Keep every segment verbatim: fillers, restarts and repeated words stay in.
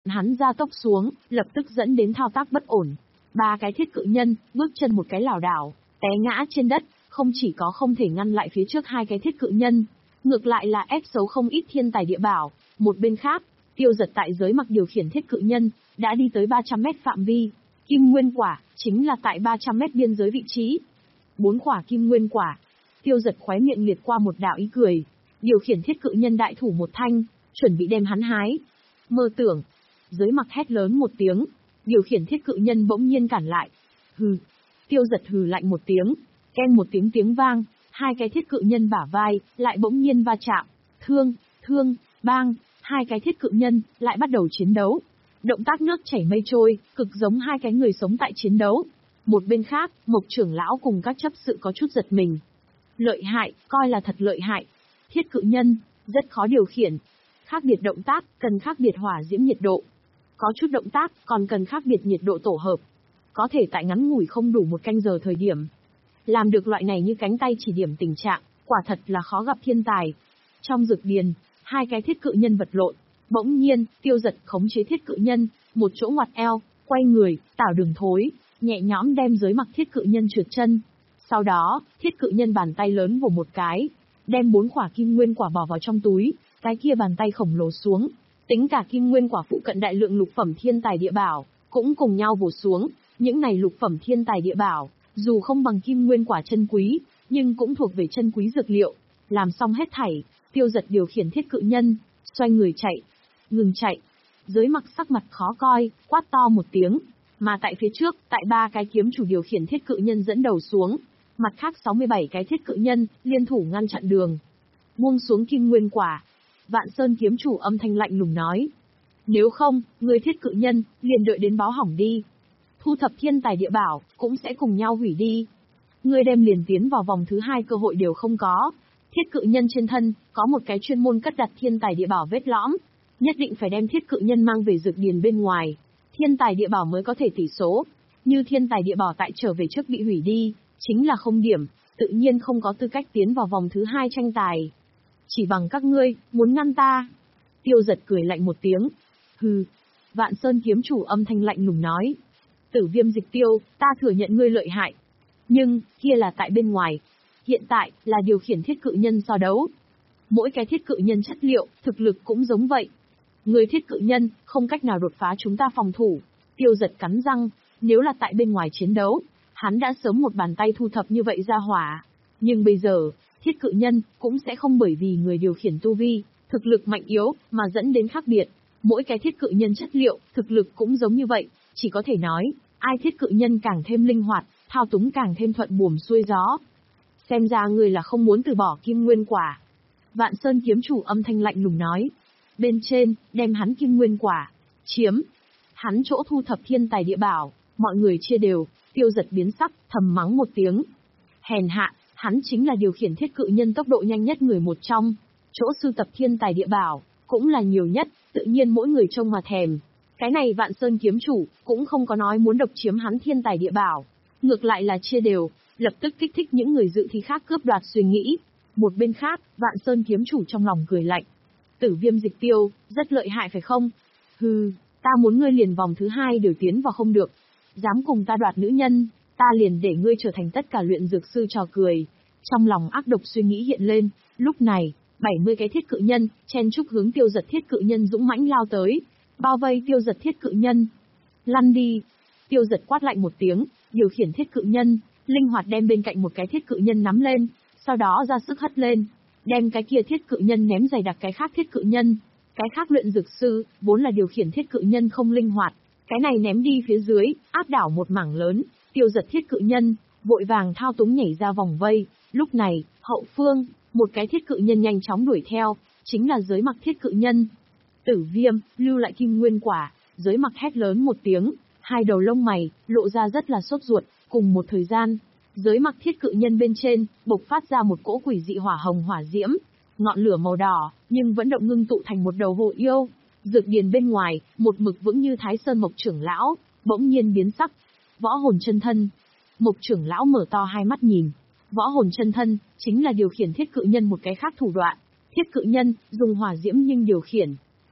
Hắn gia tốc xuống, lập tức dẫn đến thao tác bất ổn. Ba cái thiết cự nhân, bước chân một cái lảo đảo, té ngã trên đất, không chỉ có không thể ngăn lại phía trước hai cái thiết cự nhân, ngược lại là ép xấu không ít thiên tài địa bảo. Một bên khác, Tiêu Giật tại giới mặc điều khiển thiết cự nhân, đã đi tới ba trăm mét phạm vi. Kim nguyên quả, chính là tại ba trăm mét biên giới vị trí. Bốn quả kim nguyên quả. Tiêu Giật khóe miệng liệt qua một đạo ý cười. Điều khiển thiết cự nhân đại thủ một thanh, chuẩn bị đem hắn hái. Mơ tưởng. Giới mặc hét lớn một tiếng. Điều khiển thiết cự nhân bỗng nhiên cản lại. Hừ. Tiêu Giật hừ lạnh một tiếng. Keng một tiếng tiếng vang. Hai cái thiết cự nhân bả vai, lại bỗng nhiên va chạm. Thương, thương, bang. Hai cái thiết cự nhân, lại bắt đầu chiến đấu. Động tác nước chảy mây trôi, cực giống hai cái người sống tại chiến đấu. Một bên khác, Mộc trưởng lão cùng các chấp sự có chút giật mình. Lợi hại, coi là thật lợi hại. Thiết cự nhân, rất khó điều khiển. Khác biệt động tác, cần khác biệt hỏa diễm nhiệt độ. Có chút động tác, còn cần khác biệt nhiệt độ tổ hợp. Có thể tại ngắn ngủi không đủ một canh giờ thời điểm. Làm được loại này như cánh tay chỉ điểm tình trạng, quả thật là khó gặp thiên tài. Trong dược điền, hai cái thiết cự nhân vật lộn. Bỗng nhiên, Tiêu Giật khống chế thiết cự nhân, một chỗ ngoặt eo, quay người, tảo đường thối, nhẹ nhõm đem giới mặc thiết cự nhân trượt chân. Sau đó, thiết cự nhân bàn tay lớn vồ một cái, đem bốn quả kim nguyên quả bỏ vào trong túi, cái kia bàn tay khổng lồ xuống. Tính cả kim nguyên quả phụ cận đại lượng lục phẩm thiên tài địa bảo, cũng cùng nhau vồ xuống. Những này lục phẩm thiên tài địa bảo, dù không bằng kim nguyên quả chân quý, nhưng cũng thuộc về chân quý dược liệu. Làm xong hết thảy, Tiêu Giật điều khiển thiết cự nhân, xoay người chạy. Ngừng chạy. Giới mặc sắc mặt khó coi, quát to một tiếng. Mà tại phía trước, tại ba cái kiếm chủ điều khiển thiết cự nhân dẫn đầu xuống. Mặt khác sáu mươi bảy cái thiết cự nhân, liên thủ ngăn chặn đường. Buông xuống kim nguyên quả. Vạn Sơn kiếm chủ âm thanh lạnh lùng nói. Nếu không, người thiết cự nhân, liền đợi đến báo hỏng đi. Thu thập thiên tài địa bảo, cũng sẽ cùng nhau hủy đi. Người đem liền tiến vào vòng thứ hai cơ hội đều không có. Thiết cự nhân trên thân, có một cái chuyên môn cất đặt thiên tài địa bảo vết lõm. Nhất định phải đem thiết cự nhân mang về dược điền bên ngoài. Thiên tài địa bảo mới có thể tỷ số. Như thiên tài địa bảo tại trở về trước bị hủy đi, chính là không điểm, tự nhiên không có tư cách tiến vào vòng thứ hai tranh tài. Chỉ bằng các ngươi, muốn ngăn ta. Tiêu Giật cười lạnh một tiếng. Hừ. Vạn Sơn kiếm chủ âm thanh lạnh lùng nói. Tử Viêm Dịch Tiêu, ta thừa nhận ngươi lợi hại. Nhưng, kia là tại bên ngoài. Hiện tại, là điều khiển thiết cự nhân so đấu. Mỗi cái thiết cự nhân chất liệu, thực lực cũng giống vậy. Người thiết cự nhân, không cách nào đột phá chúng ta phòng thủ. Tiêu Giật cắn răng, nếu là tại bên ngoài chiến đấu, hắn đã sớm một bàn tay thu thập như vậy ra hỏa. Nhưng bây giờ, thiết cự nhân, cũng sẽ không bởi vì người điều khiển tu vi, thực lực mạnh yếu, mà dẫn đến khác biệt. Mỗi cái thiết cự nhân chất liệu, thực lực cũng giống như vậy, chỉ có thể nói, ai thiết cự nhân càng thêm linh hoạt, thao túng càng thêm thuận buồm xuôi gió. Xem ra người là không muốn từ bỏ kim nguyên quả. Vạn Sơn kiếm chủ âm thanh lạnh lùng nói. Bên trên, đem hắn kim nguyên quả, chiếm. Hắn chỗ thu thập thiên tài địa bảo, mọi người chia đều. Tiêu Giật biến sắc, thầm mắng một tiếng. Hèn hạ, hắn chính là điều khiển thiết cự nhân tốc độ nhanh nhất người một trong. Chỗ sưu tập thiên tài địa bảo, cũng là nhiều nhất, tự nhiên mỗi người trông mà thèm. Cái này Vạn Sơn kiếm chủ, cũng không có nói muốn độc chiếm hắn thiên tài địa bảo. Ngược lại là chia đều, lập tức kích thích những người dự thi khác cướp đoạt suy nghĩ. Một bên khác, Vạn Sơn kiếm chủ trong lòng cười lạnh. Tử Viêm Dịch Tiêu, rất lợi hại phải không? Hừ, ta muốn ngươi liền vòng thứ hai đều tiến vào không được. Dám cùng ta đoạt nữ nhân, ta liền để ngươi trở thành tất cả luyện dược sư trò cười. Trong lòng ác độc suy nghĩ hiện lên, lúc này, bảy mươi cái thiết cự nhân, chen chúc hướng Tiêu Giật thiết cự nhân dũng mãnh lao tới, bao vây Tiêu Giật thiết cự nhân. Lăn đi! Tiêu Giật quát lạnh một tiếng, điều khiển thiết cự nhân, linh hoạt đem bên cạnh một cái thiết cự nhân nắm lên, sau đó ra sức hất lên, đem cái kia thiết cự nhân ném dày đặc cái khác thiết cự nhân. Cái khác luyện dược sư, vốn là điều khiển thiết cự nhân không linh hoạt, cái này ném đi phía dưới, áp đảo một mảng lớn. Tiêu Giật thiết cự nhân, vội vàng thao túng nhảy ra vòng vây. Lúc này, hậu phương, một cái thiết cự nhân nhanh chóng đuổi theo, chính là giới mặc thiết cự nhân. Tử Viêm, lưu lại kim nguyên quả, giới mặc hét lớn một tiếng, hai đầu lông mày, lộ ra rất là sốt ruột. Cùng một thời gian, giới mặc thiết cự nhân bên trên, bộc phát ra một cỗ quỷ dị hỏa hồng hỏa diễm, ngọn lửa màu đỏ, nhưng vẫn động ngưng tụ thành một đầu hồ yêu. Dược điền bên ngoài, một mực vững như Thái Sơn Mộc trưởng lão, bỗng nhiên biến sắc. Võ hồn chân thân. Mộc trưởng lão mở to hai mắt nhìn. Võ hồn chân thân, chính là điều khiển thiết cự nhân một cái khác thủ đoạn. Thiết cự nhân, dùng hỏa diễm nhưng điều khiển.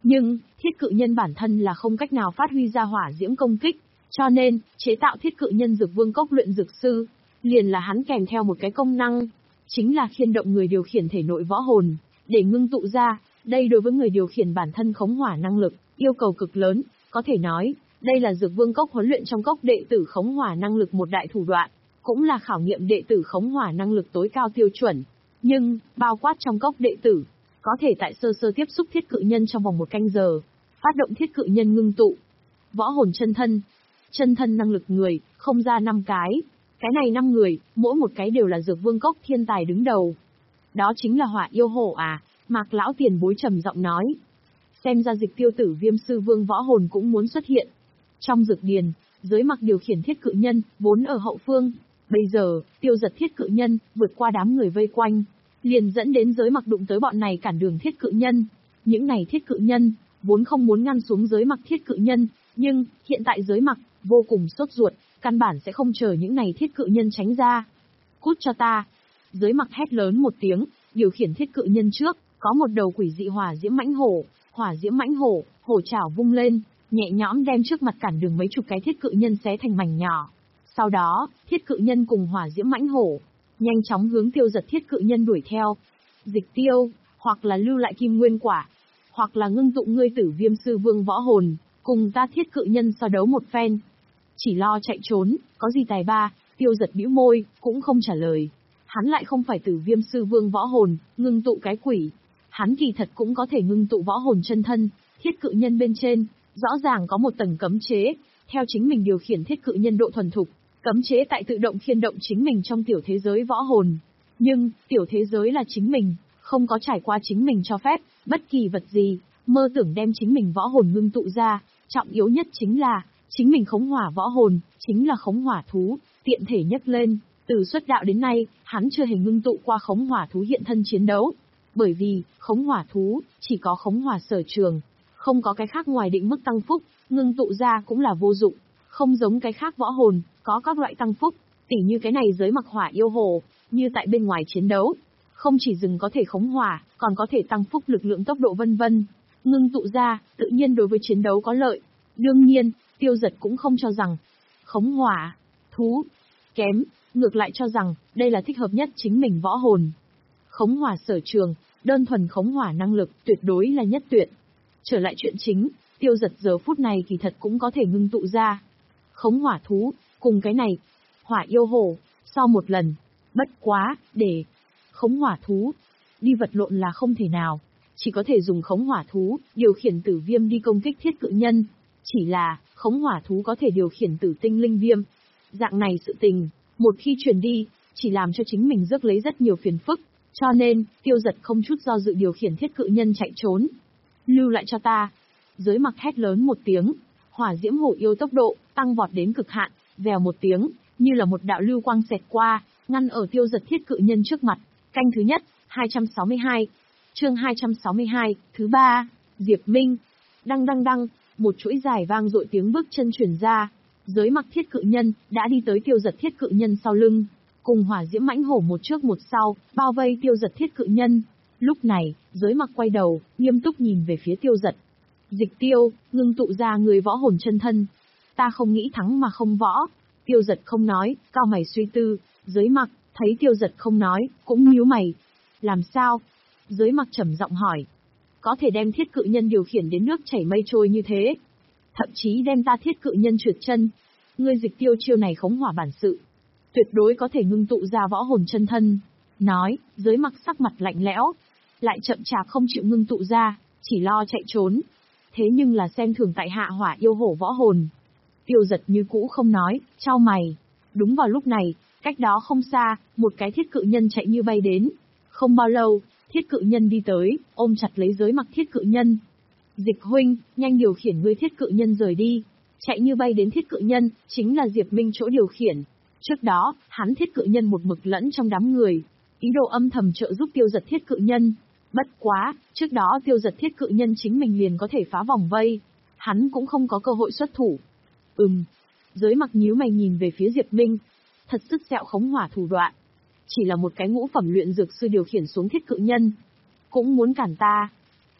Nhưng, thiết cự nhân bản thân là không cách nào phát huy ra hỏa diễm công kích, cho nên, chế tạo thiết cự nhân dược vương cốc luyện dược sư, liền là hắn kèm theo một cái công năng, chính là khiên động người điều khiển thể nội võ hồn, để ngưng tụ ra. Đây đối với người điều khiển bản thân khống hỏa năng lực, yêu cầu cực lớn, có thể nói, đây là dược vương cốc huấn luyện trong cốc đệ tử khống hỏa năng lực một đại thủ đoạn, cũng là khảo nghiệm đệ tử khống hỏa năng lực tối cao tiêu chuẩn. Nhưng, bao quát trong cốc đệ tử, có thể tại sơ sơ tiếp xúc thiết cự nhân trong vòng một canh giờ, phát động thiết cự nhân ngưng tụ. Võ hồn chân thân. Chân thân năng lực người, không ra năm cái. Cái này năm người, mỗi một cái đều là dược vương cốc thiên tài đứng đầu. Đó chính là Hỏa Yêu Hổ à, Mạc lão tiền bối trầm giọng nói. Xem ra Dịch Tiêu tử Viêm sư vương võ hồn cũng muốn xuất hiện. Trong dược điền, Giới Mặc điều khiển thiết cự nhân, vốn ở hậu phương. Bây giờ, tiêu giật thiết cự nhân, vượt qua đám người vây quanh, liền dẫn đến Giới Mặc đụng tới bọn này cản đường thiết cự nhân. Những này thiết cự nhân, vốn không muốn ngăn xuống Giới Mặc thiết cự nhân, nhưng, hiện tại Giới Mặc, vô cùng sốt ruột, căn bản sẽ không chờ những này thiết cự nhân tránh ra. Cút cho ta! Giới Mặc hét lớn một tiếng, điều khiển thiết cự nhân trước, có một đầu quỷ dị hỏa diễm mãnh hổ, hỏa diễm mãnh hổ, hổ chảo vung lên, nhẹ nhõm đem trước mặt cản đường mấy chục cái thiết cự nhân xé thành mảnh nhỏ. Sau đó, thiết cự nhân cùng hỏa diễm mãnh hổ, nhanh chóng hướng tiêu giật thiết cự nhân đuổi theo. Dịch tiêu, hoặc là lưu lại kim nguyên quả, hoặc là ngưng tụ ngươi tử viêm sư vương võ hồn, cùng ta thiết cự nhân so đấu một phen. Chỉ lo chạy trốn, có gì tài ba, tiêu giật bĩu môi, cũng không trả lời. Hắn lại không phải tử viêm sư vương võ hồn, ngưng tụ cái quỷ. Hắn kỳ thật cũng có thể ngưng tụ võ hồn chân thân, thiết cự nhân bên trên, rõ ràng có một tầng cấm chế, theo chính mình điều khiển thiết cự nhân độ thuần thục, cấm chế tại tự động khiên động chính mình trong tiểu thế giới võ hồn. Nhưng, tiểu thế giới là chính mình, không có trải qua chính mình cho phép, bất kỳ vật gì, mơ tưởng đem chính mình võ hồn ngưng tụ ra, trọng yếu nhất chính là, chính mình khống hỏa võ hồn, chính là khống hỏa thú, tiện thể nhấc lên, từ xuất đạo đến nay, hắn chưa hề ngưng tụ qua khống hỏa thú hiện thân chiến đấu. Bởi vì, khống hỏa thú, chỉ có khống hỏa sở trường, không có cái khác ngoài định mức tăng phúc, ngưng tụ ra cũng là vô dụng, không giống cái khác võ hồn, có các loại tăng phúc, tỉ như cái này Giới Mặc Hỏa Yêu Hổ, như tại bên ngoài chiến đấu, không chỉ dừng có thể khống hỏa, còn có thể tăng phúc lực lượng tốc độ vân vân, ngưng tụ ra, tự nhiên đối với chiến đấu có lợi. Đương nhiên, tiêu giật cũng không cho rằng khống hỏa thú kém, ngược lại cho rằng đây là thích hợp nhất chính mình võ hồn. Khống hỏa sở trường, đơn thuần khống hỏa năng lực, tuyệt đối là nhất tuyệt. Trở lại chuyện chính, tiêu giật giờ phút này kỳ thật cũng có thể ngưng tụ ra khống hỏa thú, cùng cái này, Hỏa Yêu Hổ, sau một lần. Bất quá, để khống hỏa thú đi vật lộn là không thể nào, chỉ có thể dùng khống hỏa thú điều khiển tử viêm đi công kích thiết cự nhân. Chỉ là, khống hỏa thú có thể điều khiển tử tinh linh viêm. Dạng này sự tình, một khi truyền đi, chỉ làm cho chính mình rước lấy rất nhiều phiền phức, cho nên, tiêu giật không chút do dự điều khiển thiết cự nhân chạy trốn. Lưu lại cho ta! Giới Mặc hét lớn một tiếng, hỏa diễm hổ yêu tốc độ, tăng vọt đến cực hạn, vèo một tiếng, như là một đạo lưu quang xẹt qua, ngăn ở tiêu giật thiết cự nhân trước mặt. Canh thứ nhất, hai trăm sáu mươi hai. Chương hai trăm sáu mươi hai, thứ ba, Diệp Minh. Đăng đăng đăng, một chuỗi dài vang dội tiếng bước chân truyền ra. Giới Mặc thiết cự nhân, đã đi tới tiêu giật thiết cự nhân sau lưng, cùng hỏa diễm mãnh hổ một trước một sau, bao vây tiêu giật thiết cự nhân. Lúc này, Giới Mặc quay đầu, nghiêm túc nhìn về phía tiêu giật. Dịch tiêu, ngưng tụ ra người võ hồn chân thân. Ta không nghĩ thắng mà không võ. Tiêu giật không nói, cao mày suy tư. Giới Mặc, thấy tiêu giật không nói, cũng nhíu mày. Làm sao? Giới Mặc trầm giọng hỏi. Có thể đem thiết cự nhân điều khiển đến nước chảy mây trôi như thế. Thậm chí đem ta thiết cự nhân trượt chân. Ngươi dịch tiêu chiêu này khống hỏa bản sự, tuyệt đối có thể ngưng tụ ra võ hồn chân thân. Nói, Giới Mặc sắc mặt lạnh lẽo, lại chậm chạp không chịu ngưng tụ ra, chỉ lo chạy trốn. Thế nhưng là xem thường tại hạ Hỏa Yêu Hổ võ hồn. Tiêu giật như cũ không nói, chau mày. Đúng vào lúc này, cách đó không xa, một cái thiết cự nhân chạy như bay đến. Không bao lâu, thiết cự nhân đi tới, ôm chặt lấy Giới Mặc thiết cự nhân. Dịch huynh, nhanh điều khiển ngươi thiết cự nhân rời đi. Chạy như bay đến thiết cự nhân, chính là Diệp Minh chỗ điều khiển. Trước đó, hắn thiết cự nhân một mực lẫn trong đám người, ý đồ âm thầm trợ giúp tiêu giật thiết cự nhân. Bất quá, trước đó tiêu giật thiết cự nhân chính mình liền có thể phá vòng vây, hắn cũng không có cơ hội xuất thủ. Ừm. Giới Mặc nhíu mày nhìn về phía Diệp Minh. Thật sức sẹo khống hỏa thủ đoạn. Chỉ là một cái ngũ phẩm luyện dược sư điều khiển xuống thiết cự nhân, cũng muốn cản ta.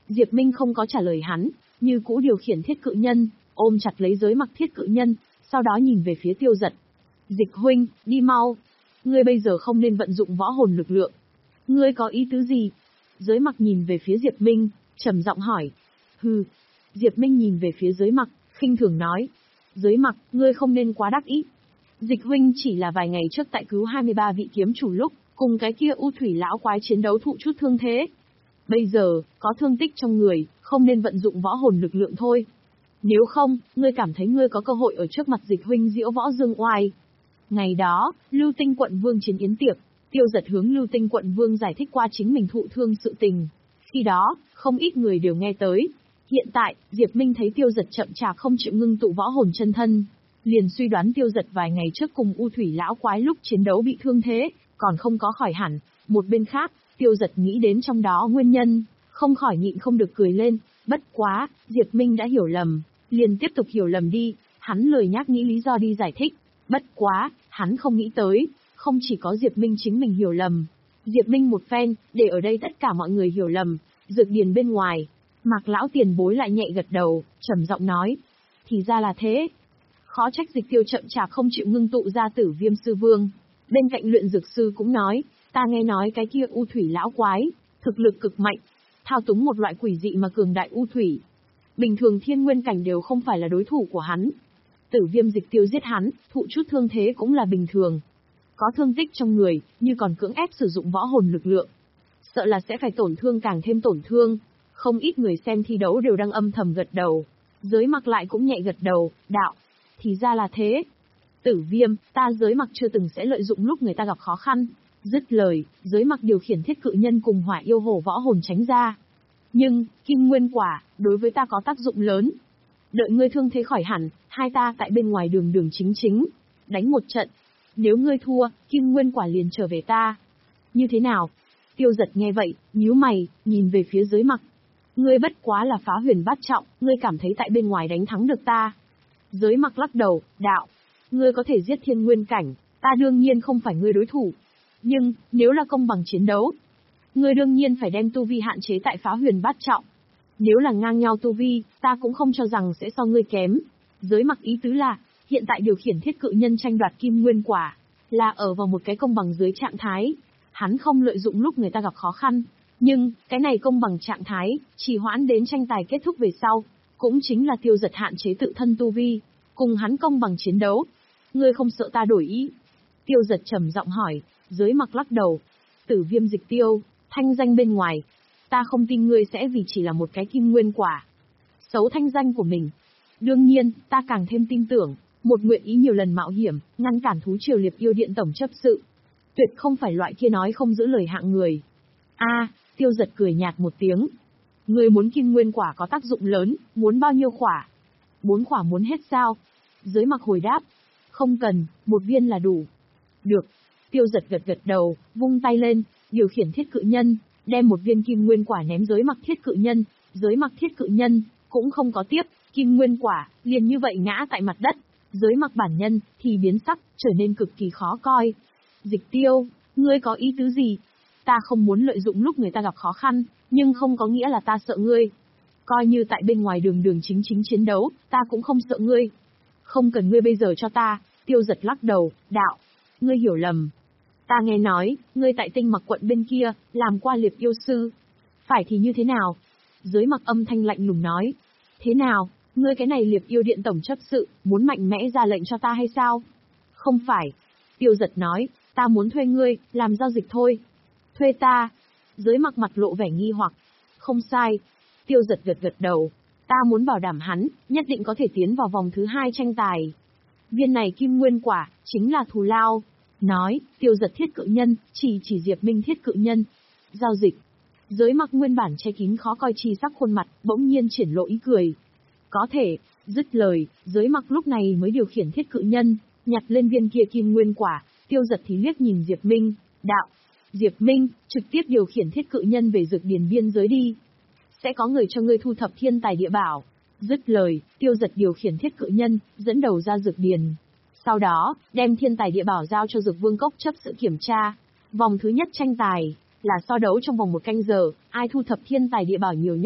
Diệp Minh không có trả lời hắn, như cũ điều khiển thiết cự nhân, ôm chặt lấy giới mặc thiết cự nhân, sau đó nhìn về phía Tiêu Giật. Dịch huynh, đi mau. Ngươi bây giờ không nên vận dụng võ hồn lực lượng. Ngươi có ý tứ gì? Giới mặc nhìn về phía Diệp Minh, trầm giọng hỏi. Hừ. Diệp Minh nhìn về phía giới mặc, khinh thường nói. Giới mặc, ngươi không nên quá đắc ý. Dịch huynh chỉ là vài ngày trước tại cứu hai mươi ba vị kiếm chủ lúc, cùng cái kia U Thủy lão quái chiến đấu thụ chút thương thế. Bây giờ, có thương tích trong người, không nên vận dụng võ hồn lực lượng thôi. Nếu không, ngươi cảm thấy ngươi có cơ hội ở trước mặt Dịch huynh diễu võ dương oai. Ngày đó, Lưu Tinh quận vương chiến yến tiệc, Tiêu Giật hướng Lưu Tinh quận vương giải thích qua chính mình thụ thương sự tình. Khi đó, không ít người đều nghe tới. Hiện tại, Diệp Minh thấy Tiêu Giật chậm chạp không chịu ngưng tụ võ hồn chân thân, liền suy đoán Tiêu Giật vài ngày trước cùng U Thủy lão quái lúc chiến đấu bị thương thế, còn không có khỏi hẳn. Một bên khác, Tiêu Giật nghĩ đến trong đó nguyên nhân, không khỏi nhịn không được cười lên. Bất quá, Diệp Minh đã hiểu lầm, liền tiếp tục hiểu lầm đi. Hắn lười nhác nghĩ lý do đi giải thích. Bất quá, hắn không nghĩ tới, không chỉ có Diệp Minh chính mình hiểu lầm. Diệp Minh một phen, để ở đây tất cả mọi người hiểu lầm. Dược điền bên ngoài, Mạc lão tiền bối lại nhẹ gật đầu, trầm giọng nói. Thì ra là thế. Khó trách Dịch Tiêu chậm chạp không chịu ngưng tụ ra Tử Viêm sư vương. Bên cạnh luyện dược sư cũng nói, ta nghe nói cái kia U Thủy lão quái, thực lực cực mạnh, thao túng một loại quỷ dị mà cường đại U Thủy. Bình thường thiên nguyên cảnh đều không phải là đối thủ của hắn. Tử Viêm Dịch Tiêu giết hắn, thụ chút thương thế cũng là bình thường. Có thương tích trong người, như còn cưỡng ép sử dụng võ hồn lực lượng. Sợ là sẽ phải tổn thương càng thêm tổn thương. Không ít người xem thi đấu đều đang âm thầm gật đầu. Giới mặc lại cũng nhẹ gật đầu, đạo. Thì ra là thế. Tử Viêm, ta giới mặc chưa từng sẽ lợi dụng lúc người ta gặp khó khăn. Dứt lời, giới mặc điều khiển thiết cự nhân cùng hỏa yêu hổ võ hồn tránh ra. Nhưng, kim nguyên quả, đối với ta có tác dụng lớn. Đợi ngươi thương thế khỏi hẳn, hai ta tại bên ngoài đường đường chính chính. Đánh một trận. Nếu ngươi thua, kim nguyên quả liền trở về ta. Như thế nào? Tiêu Giật nghe vậy, nhíu mày, nhìn về phía giới mặc. Ngươi bất quá là phá huyền bát trọng, ngươi cảm thấy tại bên ngoài đánh thắng được ta. Giới mặc lắc đầu, đạo. Ngươi có thể giết thiên nguyên cảnh, ta đương nhiên không phải ngươi đối thủ. Nhưng, nếu là công bằng chiến đấu, ngươi đương nhiên phải đem tu vi hạn chế tại phá huyền bát trọng. Nếu là ngang nhau tu vi, ta cũng không cho rằng sẽ so ngươi kém. Giới mặc ý tứ là, hiện tại điều khiển thiết cự nhân tranh đoạt kim nguyên quả, là ở vào một cái công bằng dưới trạng thái. Hắn không lợi dụng lúc người ta gặp khó khăn. Nhưng, cái này công bằng trạng thái, chỉ hoãn đến tranh tài kết thúc về sau, cũng chính là Tiêu Giật hạn chế tự thân tu vi, cùng hắn công bằng chiến đấu. Ngươi không sợ ta đổi ý? Tiêu Giật trầm giọng hỏi, giới mặc lắc đầu. Tử Viêm Dịch Tiêu, thanh danh bên ngoài, ta không tin ngươi sẽ vì chỉ là một cái kim nguyên quả xấu thanh danh của mình. Đương nhiên, ta càng thêm tin tưởng, một nguyện ý nhiều lần mạo hiểm, ngăn cản thú triều liệp yêu điện tổng chấp sự. Tuyệt không phải loại kia nói không giữ lời hạng người. A, Tiêu Giật cười nhạt một tiếng. Ngươi muốn kim nguyên quả có tác dụng lớn, muốn bao nhiêu quả? Bốn quả muốn hết sao? Giới mặc hồi đáp. Không cần, một viên là đủ. Được. Tiêu Giật gật gật đầu, vung tay lên, điều khiển thiết cự nhân, đem một viên kim nguyên quả ném giới mặc thiết cự nhân. Giới mặc thiết cự nhân, cũng không có tiếp, kim nguyên quả, liền như vậy ngã tại mặt đất. Giới mặc bản nhân, thì biến sắc, trở nên cực kỳ khó coi. Dịch Tiêu, ngươi có ý tứ gì? Ta không muốn lợi dụng lúc người ta gặp khó khăn, nhưng không có nghĩa là ta sợ ngươi. Coi như tại bên ngoài đường đường chính chính chiến đấu, ta cũng không sợ ngươi. Không cần ngươi bây giờ cho ta. Tiêu Giật lắc đầu, đạo. Ngươi hiểu lầm. Ta nghe nói, ngươi tại Tinh Mặc quận bên kia, làm qua liệp yêu sư. Phải thì như thế nào? Giới mặc âm thanh lạnh lùng nói. Thế nào, ngươi cái này liệp yêu điện tổng chấp sự, muốn mạnh mẽ ra lệnh cho ta hay sao? Không phải. Tiêu Giật nói, ta muốn thuê ngươi, làm giao dịch thôi. Thuê ta. Giới mặc mặt lộ vẻ nghi hoặc. Không sai. Tiêu Giật gật gật đầu. Ta muốn bảo đảm hắn, nhất định có thể tiến vào vòng thứ hai tranh tài. Viên này kim nguyên quả, chính là thù lao. Nói, Tiêu Giật thiết cự nhân, chỉ chỉ Diệp Minh thiết cự nhân. Giao dịch. Giới mặc nguyên bản che kín khó coi chi sắc khuôn mặt, bỗng nhiên triển lộ ý cười. Có thể. Dứt lời, giới mặc lúc này mới điều khiển thiết cự nhân, nhặt lên viên kia kim nguyên quả. Tiêu Giật thì liếc nhìn Diệp Minh, đạo. Diệp Minh, trực tiếp điều khiển thiết cự nhân về dược điền biên giới đi. Sẽ có người cho ngươi thu thập thiên tài địa bảo. Dứt lời, Tiêu Giật điều khiển thiết cự nhân, dẫn đầu ra dược điền. Sau đó, đem thiên tài địa bảo giao cho Dược Vương Cốc chấp sự kiểm tra. Vòng thứ nhất tranh tài, là so đấu trong vòng một canh giờ, ai thu thập thiên tài địa bảo nhiều nhất,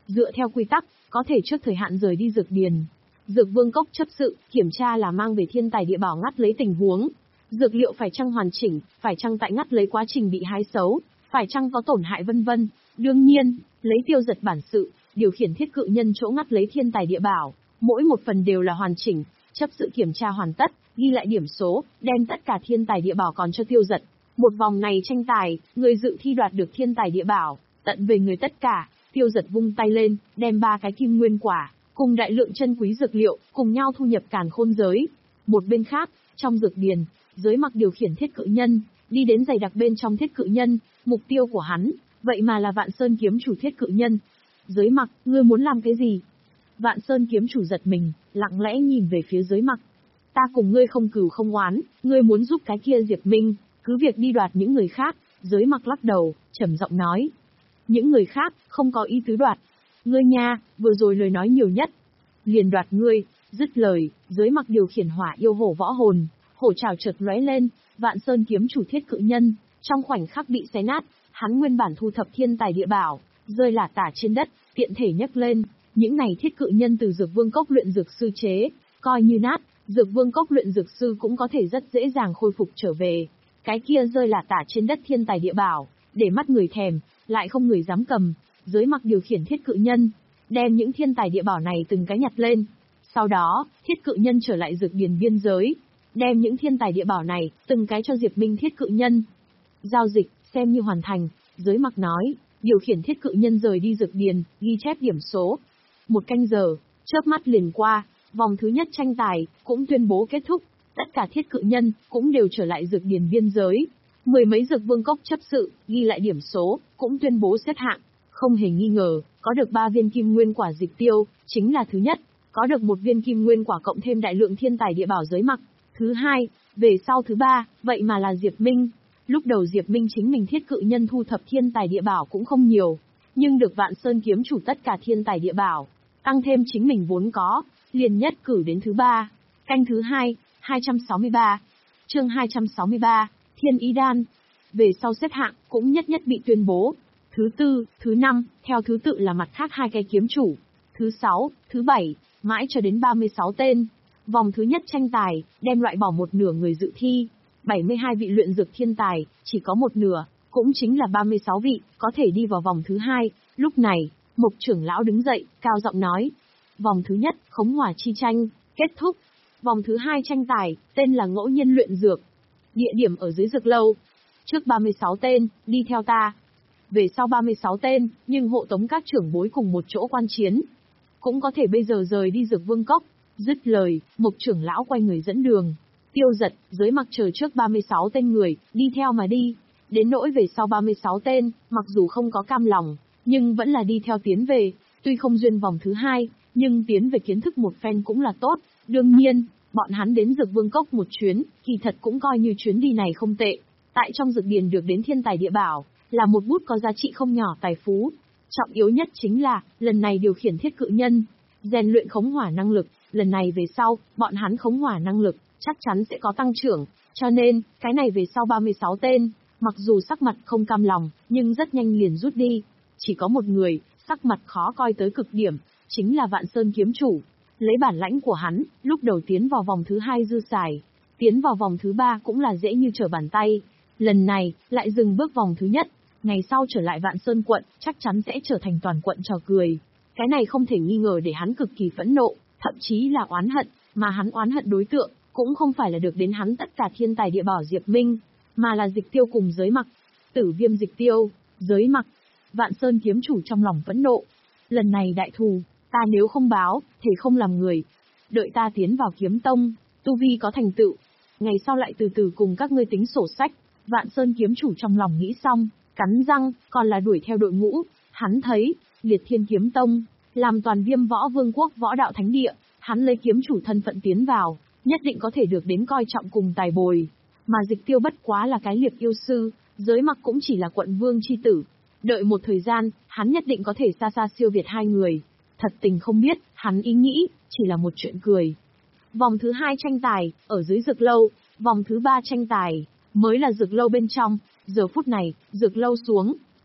Dựa theo quy tắc, có thể trước thời hạn rời đi dược điền. Dược Vương Cốc chấp sự, kiểm tra là mang về thiên tài địa bảo ngắt lấy tình huống. Dược liệu phải chăng hoàn chỉnh, phải chăng tại ngắt lấy quá trình bị hái xấu, phải chăng có tổn hại vân vân. Đương nhiên, lấy Tiêu Giật bản sự, điều khiển thiết cự nhân chỗ ngắt lấy thiên tài địa bảo, mỗi một phần đều là hoàn chỉnh, chấp sự kiểm tra hoàn tất, ghi lại điểm số, đem tất cả thiên tài địa bảo còn cho Tiêu Giật. Một vòng này tranh tài, người dự thi đoạt được thiên tài địa bảo, tận về người tất cả. Tiêu Giật vung tay lên, đem ba cái kim nguyên quả, cùng đại lượng chân quý dược liệu, cùng nhau thu nhập càn khôn giới. Một bên khác, trong dược điền, Giới Mặc điều khiển thiết cự nhân, đi đến dày đặc bên trong thiết cự nhân, mục tiêu của hắn, vậy mà là Vạn Sơn kiếm chủ thiết cự nhân. Giới Mặc, ngươi muốn làm cái gì? Vạn Sơn kiếm chủ giật mình, lặng lẽ nhìn về phía Giới Mặc. Ta cùng ngươi không cừu không oán, ngươi muốn giúp cái kia Diệp Minh, cứ việc đi đoạt những người khác. Giới Mặc lắc đầu, trầm giọng nói. Những người khác, không có ý tứ đoạt. Ngươi nha, vừa rồi lời nói nhiều nhất. Liền đoạt ngươi, dứt lời, Giới Mặc điều khiển hỏa yêu hổ võ hồn, hổ trảo chợt lóe lên, Vạn Sơn kiếm chủ thiết cự nhân, trong khoảnh khắc bị xé nát, hắn nguyên bản thu thập thiên tài địa bảo, rơi lả tả trên đất, tiện thể nhấc lên, những này thiết cự nhân từ Dược Vương Cốc luyện dược sư chế, coi như nát, Dược Vương Cốc luyện dược sư cũng có thể rất dễ dàng khôi phục trở về. Cái kia rơi lả tả trên đất thiên tài địa bảo, để mắt người thèm, lại không người dám cầm. Giới Mặc điều khiển thiết cự nhân, đem những thiên tài địa bảo này từng cái nhặt lên. Sau đó, thiết cự nhân trở lại dược điền biên giới, đem những thiên tài địa bảo này từng cái cho Diệp Minh thiết cự nhân. Giao dịch xem như hoàn thành, Giới Mặc nói, điều khiển thiết cự nhân rời đi dược điền, ghi chép điểm số. Một canh giờ, chớp mắt liền qua, vòng thứ nhất tranh tài cũng tuyên bố kết thúc, tất cả thiết cự nhân cũng đều trở lại dược điền biên giới. Mười mấy Dược Vương Cốc chấp sự ghi lại điểm số, cũng tuyên bố xếp hạng. Không hề nghi ngờ, có được ba viên kim nguyên quả Dịch Tiêu chính là thứ nhất, có được một viên kim nguyên quả cộng thêm đại lượng thiên tài địa bảo Giới Mặc. Thứ hai, về sau thứ ba, vậy mà là Diệp Minh. Lúc đầu Diệp Minh chính mình thiết cự nhân thu thập thiên tài địa bảo cũng không nhiều, nhưng được Vạn Sơn kiếm chủ tất cả thiên tài địa bảo, tăng thêm chính mình vốn có, liền nhất cử đến thứ ba. Canh thứ hai, hai trăm sáu mươi ba. Chương hai trăm sáu mươi ba, Thiên Ý Đan. Về sau xếp hạng cũng nhất nhất bị tuyên bố. Thứ tư, thứ năm, theo thứ tự là mặt khác hai cái kiếm chủ. Thứ sáu, thứ bảy, mãi cho đến ba mươi sáu tên. Vòng thứ nhất tranh tài, đem loại bỏ một nửa người dự thi. bảy mươi hai vị luyện dược thiên tài, chỉ có một nửa, cũng chính là ba mươi sáu vị, có thể đi vào vòng thứ hai. Lúc này, Mộc trưởng lão đứng dậy, cao giọng nói. Vòng thứ nhất, khống hỏa chi tranh, kết thúc. Vòng thứ hai tranh tài, tên là ngẫu nhiên luyện dược. Địa điểm ở dưới dược lâu. Trước ba mươi sáu tên, đi theo ta. Về sau ba mươi sáu tên, nhưng hộ tống các trưởng bối cùng một chỗ quan chiến. Cũng có thể bây giờ rời đi Dược Vương Cốc. Dứt lời, Mộc trưởng lão quay người dẫn đường. Tiêu Giật, Giới Mặc chờ trước ba mươi sáu tên người, đi theo mà đi. Đến nỗi về sau ba mươi sáu tên, mặc dù không có cam lòng, nhưng vẫn là đi theo tiến về. Tuy không duyên vòng thứ hai, nhưng tiến về kiến thức một phen cũng là tốt. Đương nhiên, bọn hắn đến Dược Vương Cốc một chuyến, kỳ thật cũng coi như chuyến đi này không tệ. Tại trong dược điền được đến thiên tài địa bảo, là một bút có giá trị không nhỏ tài phú. Trọng yếu nhất chính là, lần này điều khiển thiết cự nhân, rèn luyện khống hỏa năng lực, lần này về sau, bọn hắn khống hỏa năng lực, chắc chắn sẽ có tăng trưởng, cho nên, cái này về sau ba mươi sáu tên, mặc dù sắc mặt không cam lòng, nhưng rất nhanh liền rút đi. Chỉ có một người, sắc mặt khó coi tới cực điểm, chính là Vạn Sơn kiếm chủ. Lấy bản lãnh của hắn, lúc đầu tiến vào vòng thứ hai dư xài, tiến vào vòng thứ ba cũng là dễ như trở bàn tay. Lần này, lại dừng bước vòng thứ nhất, ngày sau trở lại Vạn Sơn quận, chắc chắn sẽ trở thành toàn quận trò cười. Cái này không thể nghi ngờ để hắn cực kỳ phẫn nộ, thậm chí là oán hận, mà hắn oán hận đối tượng, cũng không phải là được đến hắn tất cả thiên tài địa bảo Diệp Minh, mà là Dịch Tiêu cùng Giới Mặc. Tử Viêm Dịch Tiêu, Giới Mặc, Vạn Sơn kiếm chủ trong lòng phẫn nộ. Lần này đại thù, ta nếu không báo, thì không làm người. Đợi ta tiến vào kiếm tông, tu vi có thành tựu, ngày sau lại từ từ cùng các ngươi tính sổ sách. Vạn Sơn kiếm chủ trong lòng nghĩ xong, cắn răng, còn là đuổi theo đội ngũ. Hắn thấy, Liệt Thiên kiếm tông, làm toàn Viêm Võ Vương quốc võ đạo thánh địa, hắn lấy kiếm chủ thân phận tiến vào, nhất định có thể được đến coi trọng cùng tài bồi. Mà Dịch Tiêu bất quá là cái liệp yêu sư, Giới Mặc cũng chỉ là quận vương chi tử. Đợi một thời gian, hắn nhất định có thể xa xa siêu việt hai người. Thật tình không biết, hắn ý nghĩ, chỉ là một chuyện cười. Vòng thứ hai tranh tài, ở dưới dược lâu, vòng thứ ba tranh tài, mới là dược lâu bên trong. Giờ phút này, dược lâu xuống,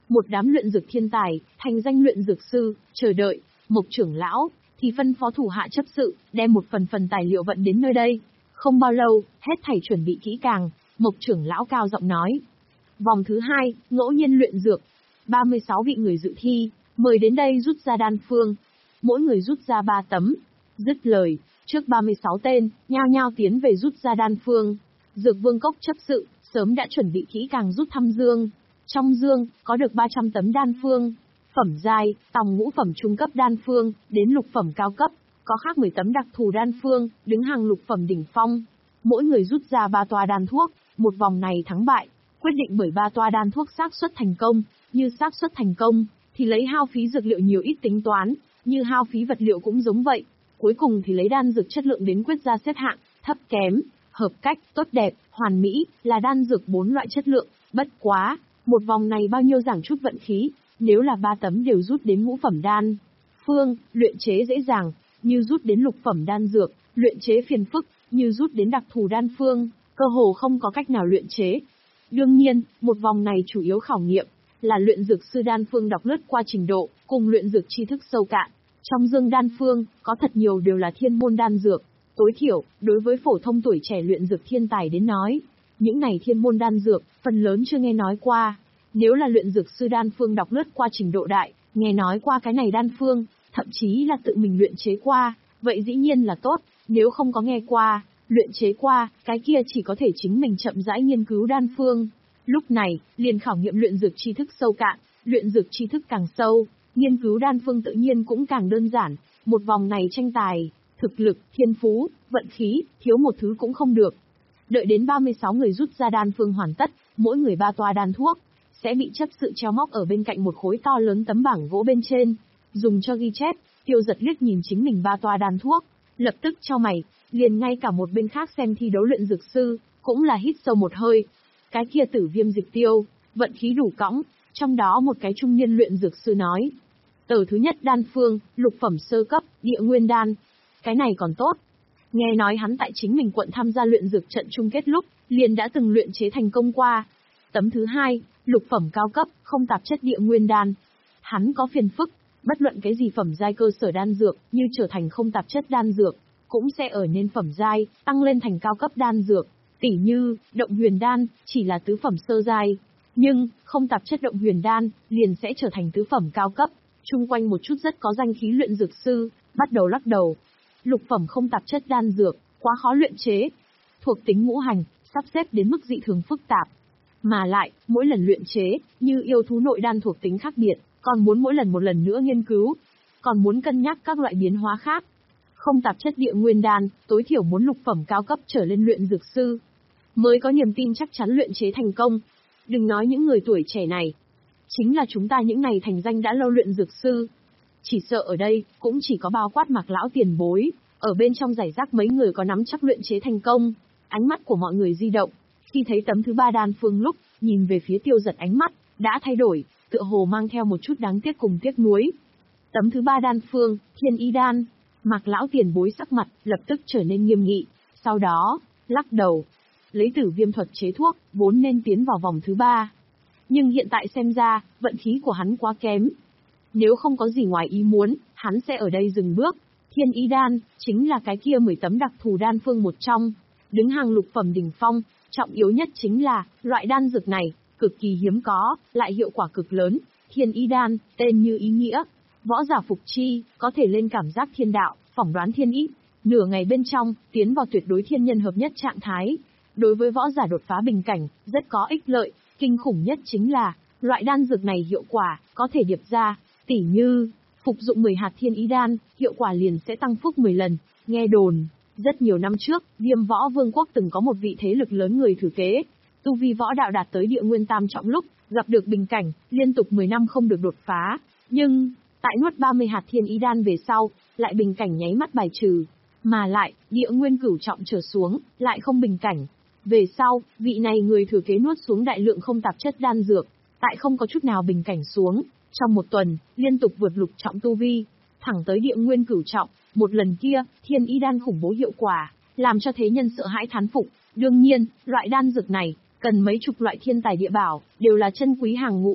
Một đám luyện dược thiên tài, thành danh luyện dược sư, chờ đợi, Mộc trưởng lão, thì phân phó thủ hạ chấp sự, đem một phần phần tài liệu vận đến nơi đây. Không bao lâu, hết thảy chuẩn bị kỹ càng, Mộc trưởng lão cao giọng nói. Vòng thứ hai, ngẫu nhiên luyện dược. ba mươi sáu vị người dự thi, mời đến đây rút ra đan phương. Mỗi người rút ra ba tấm. Dứt lời, trước ba mươi sáu tên, nhao nhao tiến về rút ra đan phương. Dược vương cốc chấp sự, sớm đã chuẩn bị kỹ càng rút thăm dương. Trong dương, có được ba trăm tấm đan phương. Phẩm giai, tòng ngũ phẩm trung cấp đan phương, đến lục phẩm cao cấp, có khác mười tấm đặc thù đan phương, đứng hàng lục phẩm đỉnh phong. Mỗi người rút ra ba toa đan thuốc, một vòng này thắng bại, quyết định bởi ba toa đan thuốc xác suất thành công, như xác suất thành công, thì lấy hao phí dược liệu nhiều ít tính toán, như hao phí vật liệu cũng giống vậy. Cuối cùng thì lấy đan dược chất lượng đến quyết ra xếp hạng, thấp kém, hợp cách, tốt đẹp, hoàn mỹ, là đan dược bốn loại chất lượng, bất quá, một vòng này bao nhiêu giảng chút vận khí, nếu là ba tấm đều rút đến ngũ phẩm đan phương, luyện chế dễ dàng, như rút đến lục phẩm đan dược, luyện chế phiền phức, như rút đến đặc thù đan phương, cơ hồ không có cách nào luyện chế. Đương nhiên, một vòng này chủ yếu khảo nghiệm là luyện dược sư đan phương đọc lướt qua trình độ, cùng luyện dược tri thức sâu cạn. Trong dương đan phương, có thật nhiều đều là thiên môn đan dược, tối thiểu, đối với phổ thông tuổi trẻ luyện dược thiên tài đến nói, những này thiên môn đan dược, phần lớn chưa nghe nói qua. Nếu là luyện dược sư đan phương đọc lướt qua trình độ đại, nghe nói qua cái này đan phương, thậm chí là tự mình luyện chế qua, vậy dĩ nhiên là tốt, nếu không có nghe qua, luyện chế qua, cái kia chỉ có thể chính mình chậm rãi nghiên cứu đan phương. Lúc này, liền khảo nghiệm luyện dược tri thức sâu cạn, luyện dược tri thức càng sâu, nghiên cứu đan phương tự nhiên cũng càng đơn giản. Một vòng này tranh tài, thực lực, thiên phú, vận khí, thiếu một thứ cũng không được. Đợi đến ba mươi sáu người rút ra đan phương hoàn tất, mỗi người ba toa đan thuốc, sẽ bị chấp sự treo móc ở bên cạnh một khối to lớn tấm bảng gỗ bên trên, dùng cho ghi chép. Tiêu Giật liếc nhìn chính mình ba toa đan thuốc, lập tức chau mày, liền ngay cả một bên khác xem thi đấu luyện dược sư, cũng là hít sâu một hơi. Cái kia Tử Viêm Dịch Tiêu, vận khí đủ cõng, trong đó một cái trung niên luyện dược sư nói. Tờ thứ nhất đan phương, lục phẩm sơ cấp, địa nguyên đan. Cái này còn tốt. Nghe nói hắn tại chính mình quận tham gia luyện dược trận chung kết lúc, liền đã từng luyện chế thành công qua. Tấm thứ hai, lục phẩm cao cấp, không tạp chất địa nguyên đan. Hắn có phiền phức, bất luận cái gì phẩm giai cơ sở đan dược, như trở thành không tạp chất đan dược, cũng sẽ ở nên phẩm giai, tăng lên thành cao cấp đan dược. Tỉ như, động huyền đan, chỉ là tứ phẩm sơ giai. Nhưng, không tạp chất động huyền đan, liền sẽ trở thành tứ phẩm cao cấp. Chung quanh một chút rất có danh khí luyện dược sư, bắt đầu lắc đầu. Lục phẩm không tạp chất đan dược, quá khó luyện chế. Thuộc tính ngũ hành, sắp xếp đến mức dị thường phức tạp. Mà lại, mỗi lần luyện chế, như yêu thú nội đan thuộc tính khác biệt, còn muốn mỗi lần một lần nữa nghiên cứu. Còn muốn cân nhắc các loại biến hóa khác. Không tạp chất địa nguyên đan, tối thiểu muốn lục phẩm cao cấp trở lên luyện dược sư, mới có niềm tin chắc chắn luyện chế thành công. Đừng nói những người tuổi trẻ này. Chính là chúng ta những này thành danh đã lâu luyện dược sư. Chỉ sợ ở đây, cũng chỉ có bao quát Mạc lão tiền bối, ở bên trong giải rác mấy người có nắm chắc luyện chế thành công. Ánh mắt của mọi người di động, khi thấy tấm thứ ba đan phương lúc, nhìn về phía Tiêu Giật ánh mắt, đã thay đổi, tựa hồ mang theo một chút đáng tiếc cùng tiếc nuối. Tấm thứ ba đan phương, thiên y đan. Mạc lão tiền bối sắc mặt, lập tức trở nên nghiêm nghị, sau đó, lắc đầu. Lấy Tử Viêm thuật chế thuốc, vốn nên tiến vào vòng thứ ba. Nhưng hiện tại xem ra, vận khí của hắn quá kém. Nếu không có gì ngoài ý muốn, hắn sẽ ở đây dừng bước. Thiên y đan, chính là cái kia mười tấm đặc thù đan phương một trong. Đứng hàng lục phẩm đỉnh phong, trọng yếu nhất chính là, loại đan dược này, cực kỳ hiếm có, lại hiệu quả cực lớn. Thiên y đan, tên như ý nghĩa. Võ giả phục chi, có thể lên cảm giác thiên đạo, phỏng đoán thiên ý. Nửa ngày bên trong, tiến vào tuyệt đối thiên nhân hợp nhất trạng thái. Đối với võ giả đột phá bình cảnh, rất có ích lợi. Kinh khủng nhất chính là, loại đan dược này hiệu quả, có thể điệp ra. Tỉ như, phục dụng mười hạt thiên ý đan, hiệu quả liền sẽ tăng phúc mười lần. Nghe đồn, rất nhiều năm trước, Viêm Võ Vương quốc từng có một vị thế lực lớn người thừa kế. Tu vi võ đạo đạt tới địa nguyên tam trọng lúc, gặp được bình cảnh, liên tục mười năm không được đột phá. Nhưng, tại nuốt ba mươi hạt thiên ý đan về sau, lại bình cảnh nháy mắt bài trừ. Mà lại, địa nguyên cửu trọng trở xuống, lại không bình cảnh. Về sau, vị này người thừa kế nuốt xuống đại lượng không tạp chất đan dược, tại không có chút nào bình cảnh xuống. Trong một tuần, liên tục vượt lục trọng tu vi, thẳng tới địa nguyên cửu trọng. Một lần kia, thiên ý đan khủng bố hiệu quả, làm cho thế nhân sợ hãi thán phục. Đương nhiên, loại đan dược này, cần mấy chục loại thiên tài địa bảo, đều là chân quý hàng ngũ.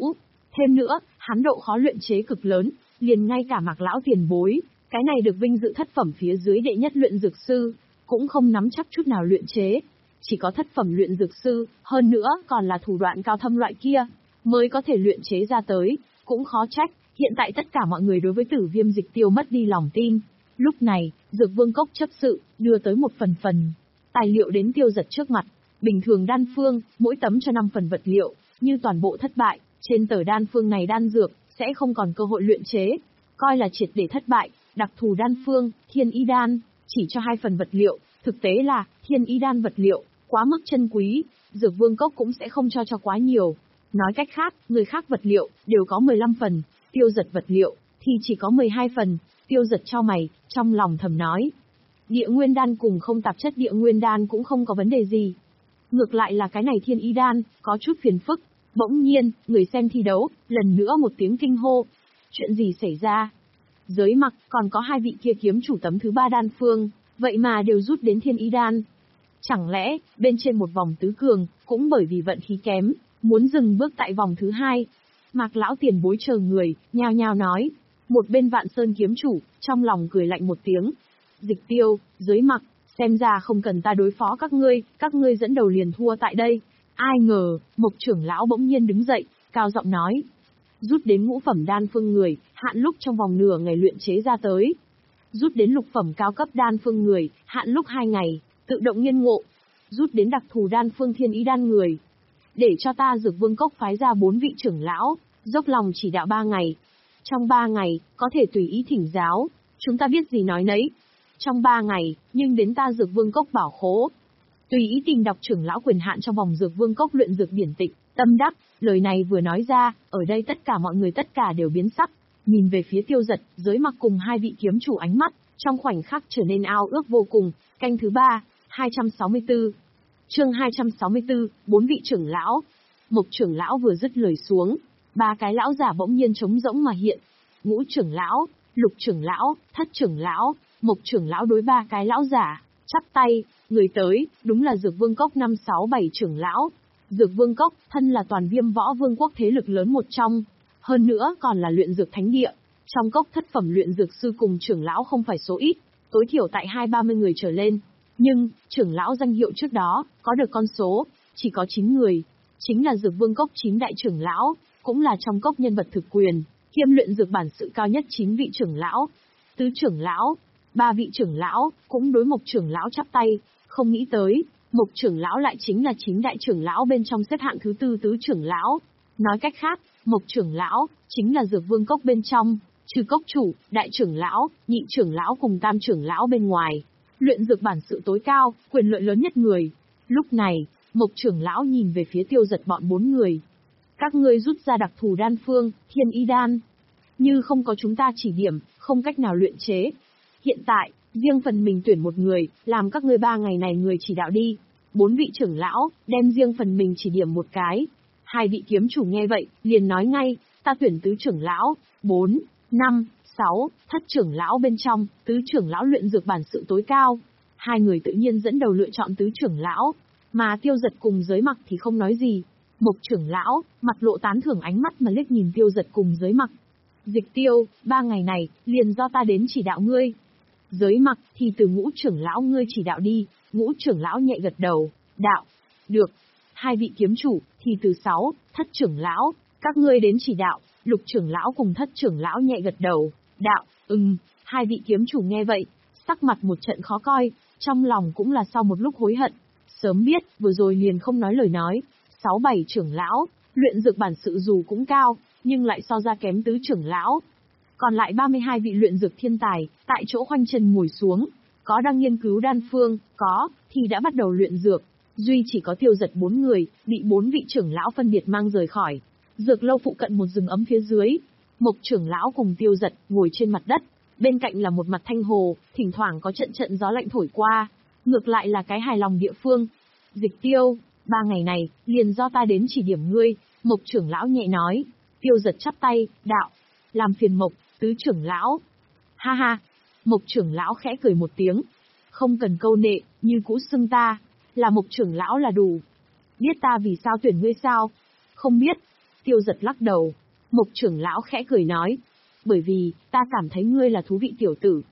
Thêm nữa, hắn độ khó luyện chế cực lớn, liền ngay cả Mạc lão tiền bối, cái này được vinh dự thất phẩm phía dưới đệ nhất luyện dược sư, cũng không nắm chắc chút nào luyện chế. Chỉ có thất phẩm luyện dược sư, hơn nữa còn là thủ đoạn cao thâm loại kia, mới có thể luyện chế ra tới, cũng khó trách, hiện tại tất cả mọi người đối với Tử Viêm Dịch Tiêu mất đi lòng tin. Lúc này, Dược Vương Cốc chấp sự, đưa tới một phần phần tài liệu đến Tiêu Giật trước mặt. Bình thường đan phương, mỗi tấm cho năm phần vật liệu, như toàn bộ thất bại, trên tờ đan phương này đan dược, sẽ không còn cơ hội luyện chế. Coi là triệt để thất bại, đặc thù đan phương, thiên y đan, chỉ cho hai phần vật liệu, thực tế là, thiên y đan vật liệu, quá mức chân quý, Dược Vương Cốc cũng sẽ không cho cho quá nhiều. Nói cách khác, người khác vật liệu, đều có mười lăm phần, Tiêu Giật vật liệu, thì chỉ có mười hai phần, Tiêu Giật chau mày, trong lòng thầm nói. Địa nguyên đan cùng không tạp chất địa nguyên đan cũng không có vấn đề gì. Ngược lại là cái này thiên y đan, có chút phiền phức. Bỗng nhiên, người xem thi đấu, lần nữa một tiếng kinh hô. Chuyện gì xảy ra? Giới Mặc, còn có hai vị kia kiếm chủ tấm thứ ba đan phương, vậy mà đều rút đến thiên y đan. Chẳng lẽ, bên trên một vòng tứ cường, cũng bởi vì vận khí kém, muốn dừng bước tại vòng thứ hai. Mạc lão tiền bối chờ người, nhao nhao nói. Một bên Vạn Sơn kiếm chủ, trong lòng cười lạnh một tiếng. Dịch Tiêu, Giới Mặc, xem ra không cần ta đối phó các ngươi, các ngươi dẫn đầu liền thua tại đây. Ai ngờ, Mộc trưởng lão bỗng nhiên đứng dậy, cao giọng nói. Rút đến ngũ phẩm đan phương người, hạn lúc trong vòng nửa ngày luyện chế ra tới. Rút đến lục phẩm cao cấp đan phương người, hạn lúc hai ngày, tự động nghiên ngộ. Rút đến đặc thù đan phương thiên ý đan người. Để cho ta Dược Vương Cốc phái ra bốn vị trưởng lão, dốc lòng chỉ đạo ba ngày. Trong ba ngày, có thể tùy ý thỉnh giáo, chúng ta biết gì nói nấy. Trong ba ngày, nhưng đến ta Dược Vương Cốc bảo khố. Tùy ý tìm đọc trưởng lão quyền hạn trong vòng Dược Vương Cốc luyện dược điển tịch, tâm đắc, lời này vừa nói ra, ở đây tất cả mọi người tất cả đều biến sắc, nhìn về phía Tiêu Giật, Giới Mặc cùng hai vị kiếm chủ ánh mắt, trong khoảnh khắc trở nên ao ước vô cùng. Canh thứ ba, hai trăm sáu mươi tư. Chương hai trăm sáu mươi tư, bốn vị trưởng lão. Mộc trưởng lão vừa dứt lời xuống, ba cái lão giả bỗng nhiên trống rỗng mà hiện. Ngũ trưởng lão, lục trưởng lão, thất trưởng lão, Mộc trưởng lão đối ba cái lão giả, chắp tay, người tới, đúng là Dược Vương Cốc năm sáu bảy trưởng lão. Dược Vương Cốc, thân là toàn Viêm Võ Vương quốc thế lực lớn một trong, hơn nữa còn là luyện dược thánh địa. Trong cốc thất phẩm luyện dược sư cùng trưởng lão không phải số ít, tối thiểu tại hai ba mươi người trở lên. Nhưng, trưởng lão danh hiệu trước đó, có được con số, chỉ có chín người. Chính là Dược Vương Cốc chín đại trưởng lão, cũng là trong cốc nhân vật thực quyền, kiêm luyện dược bản sự cao nhất chín vị trưởng lão. Tứ trưởng lão, ba vị trưởng lão, cũng đối Mộc trưởng lão chắp tay, không nghĩ tới, Mộc trưởng lão lại chính là chín đại trưởng lão bên trong xếp hạng thứ tư tứ trưởng lão. Nói cách khác, Mộc trưởng lão, chính là Dược Vương Cốc bên trong, trừ cốc chủ, đại trưởng lão, nhị trưởng lão cùng tam trưởng lão bên ngoài. Luyện dược bản sự tối cao, quyền lợi lớn nhất người. Lúc này, Mộc trưởng lão nhìn về phía Tiêu Giật bọn bốn người. Các ngươi rút ra đặc thù đan phương, thiên y đan. Như không có chúng ta chỉ điểm, không cách nào luyện chế. Hiện tại, riêng phần mình tuyển một người, làm các ngươi ba ngày này người chỉ đạo đi. Bốn vị trưởng lão, đem riêng phần mình chỉ điểm một cái. Hai vị kiếm chủ nghe vậy, liền nói ngay, ta tuyển tứ trưởng lão, bốn, năm, sáu, thất trưởng lão bên trong, tứ trưởng lão luyện dược bản sự tối cao. Hai người tự nhiên dẫn đầu lựa chọn tứ trưởng lão, mà Tiêu Giật cùng Giới Mặc thì không nói gì. Mộc trưởng lão, mặt lộ tán thưởng ánh mắt mà liếc nhìn Tiêu Giật cùng Giới Mặc. Dịch Tiêu, ba ngày này, liền do ta đến chỉ đạo ngươi. Giới Mặc, thì từ ngũ trưởng lão ngươi chỉ đạo đi. Ngũ trưởng lão nhẹ gật đầu, đạo, được. Hai vị kiếm chủ, thì từ sáu, thất trưởng lão, các ngươi đến chỉ đạo. Lục trưởng lão cùng thất trưởng lão nhẹ gật đầu, đạo, ừm. Hai vị kiếm chủ nghe vậy, sắc mặt một trận khó coi, trong lòng cũng là sau một lúc hối hận. Sớm biết, vừa rồi liền không nói lời nói. Sáu bảy trưởng lão, luyện dược bản sự dù cũng cao, nhưng lại so ra kém tứ trưởng lão. Còn lại ba mươi hai vị luyện dược thiên tài, tại chỗ khoanh chân ngồi xuống. Có đang nghiên cứu đan phương, có, thì đã bắt đầu luyện dược. Duy chỉ có Tiêu Giật bốn người, bị bốn vị trưởng lão phân biệt mang rời khỏi. Dược lâu phụ cận một rừng ấm phía dưới. Mộc trưởng lão cùng Tiêu Giật, ngồi trên mặt đất. Bên cạnh là một mặt thanh hồ, thỉnh thoảng có trận trận gió lạnh thổi qua. Ngược lại là cái hài lòng địa phương. Dịch Tiêu, ba ngày này, liền do ta đến chỉ điểm ngươi, Mộc trưởng lão nhẹ nói. Tiêu Giật chắp tay, đạo, làm phiền Mộc, tứ trưởng lão. Ha ha, Mộc trưởng lão khẽ cười một tiếng. Không cần câu nệ, như cũ xưng ta, là Mộc trưởng lão là đủ. Biết ta vì sao tuyển ngươi sao? Không biết. Tiêu Giật lắc đầu. Mộc trưởng lão khẽ cười nói. Bởi vì, ta cảm thấy ngươi là thú vị tiểu tử.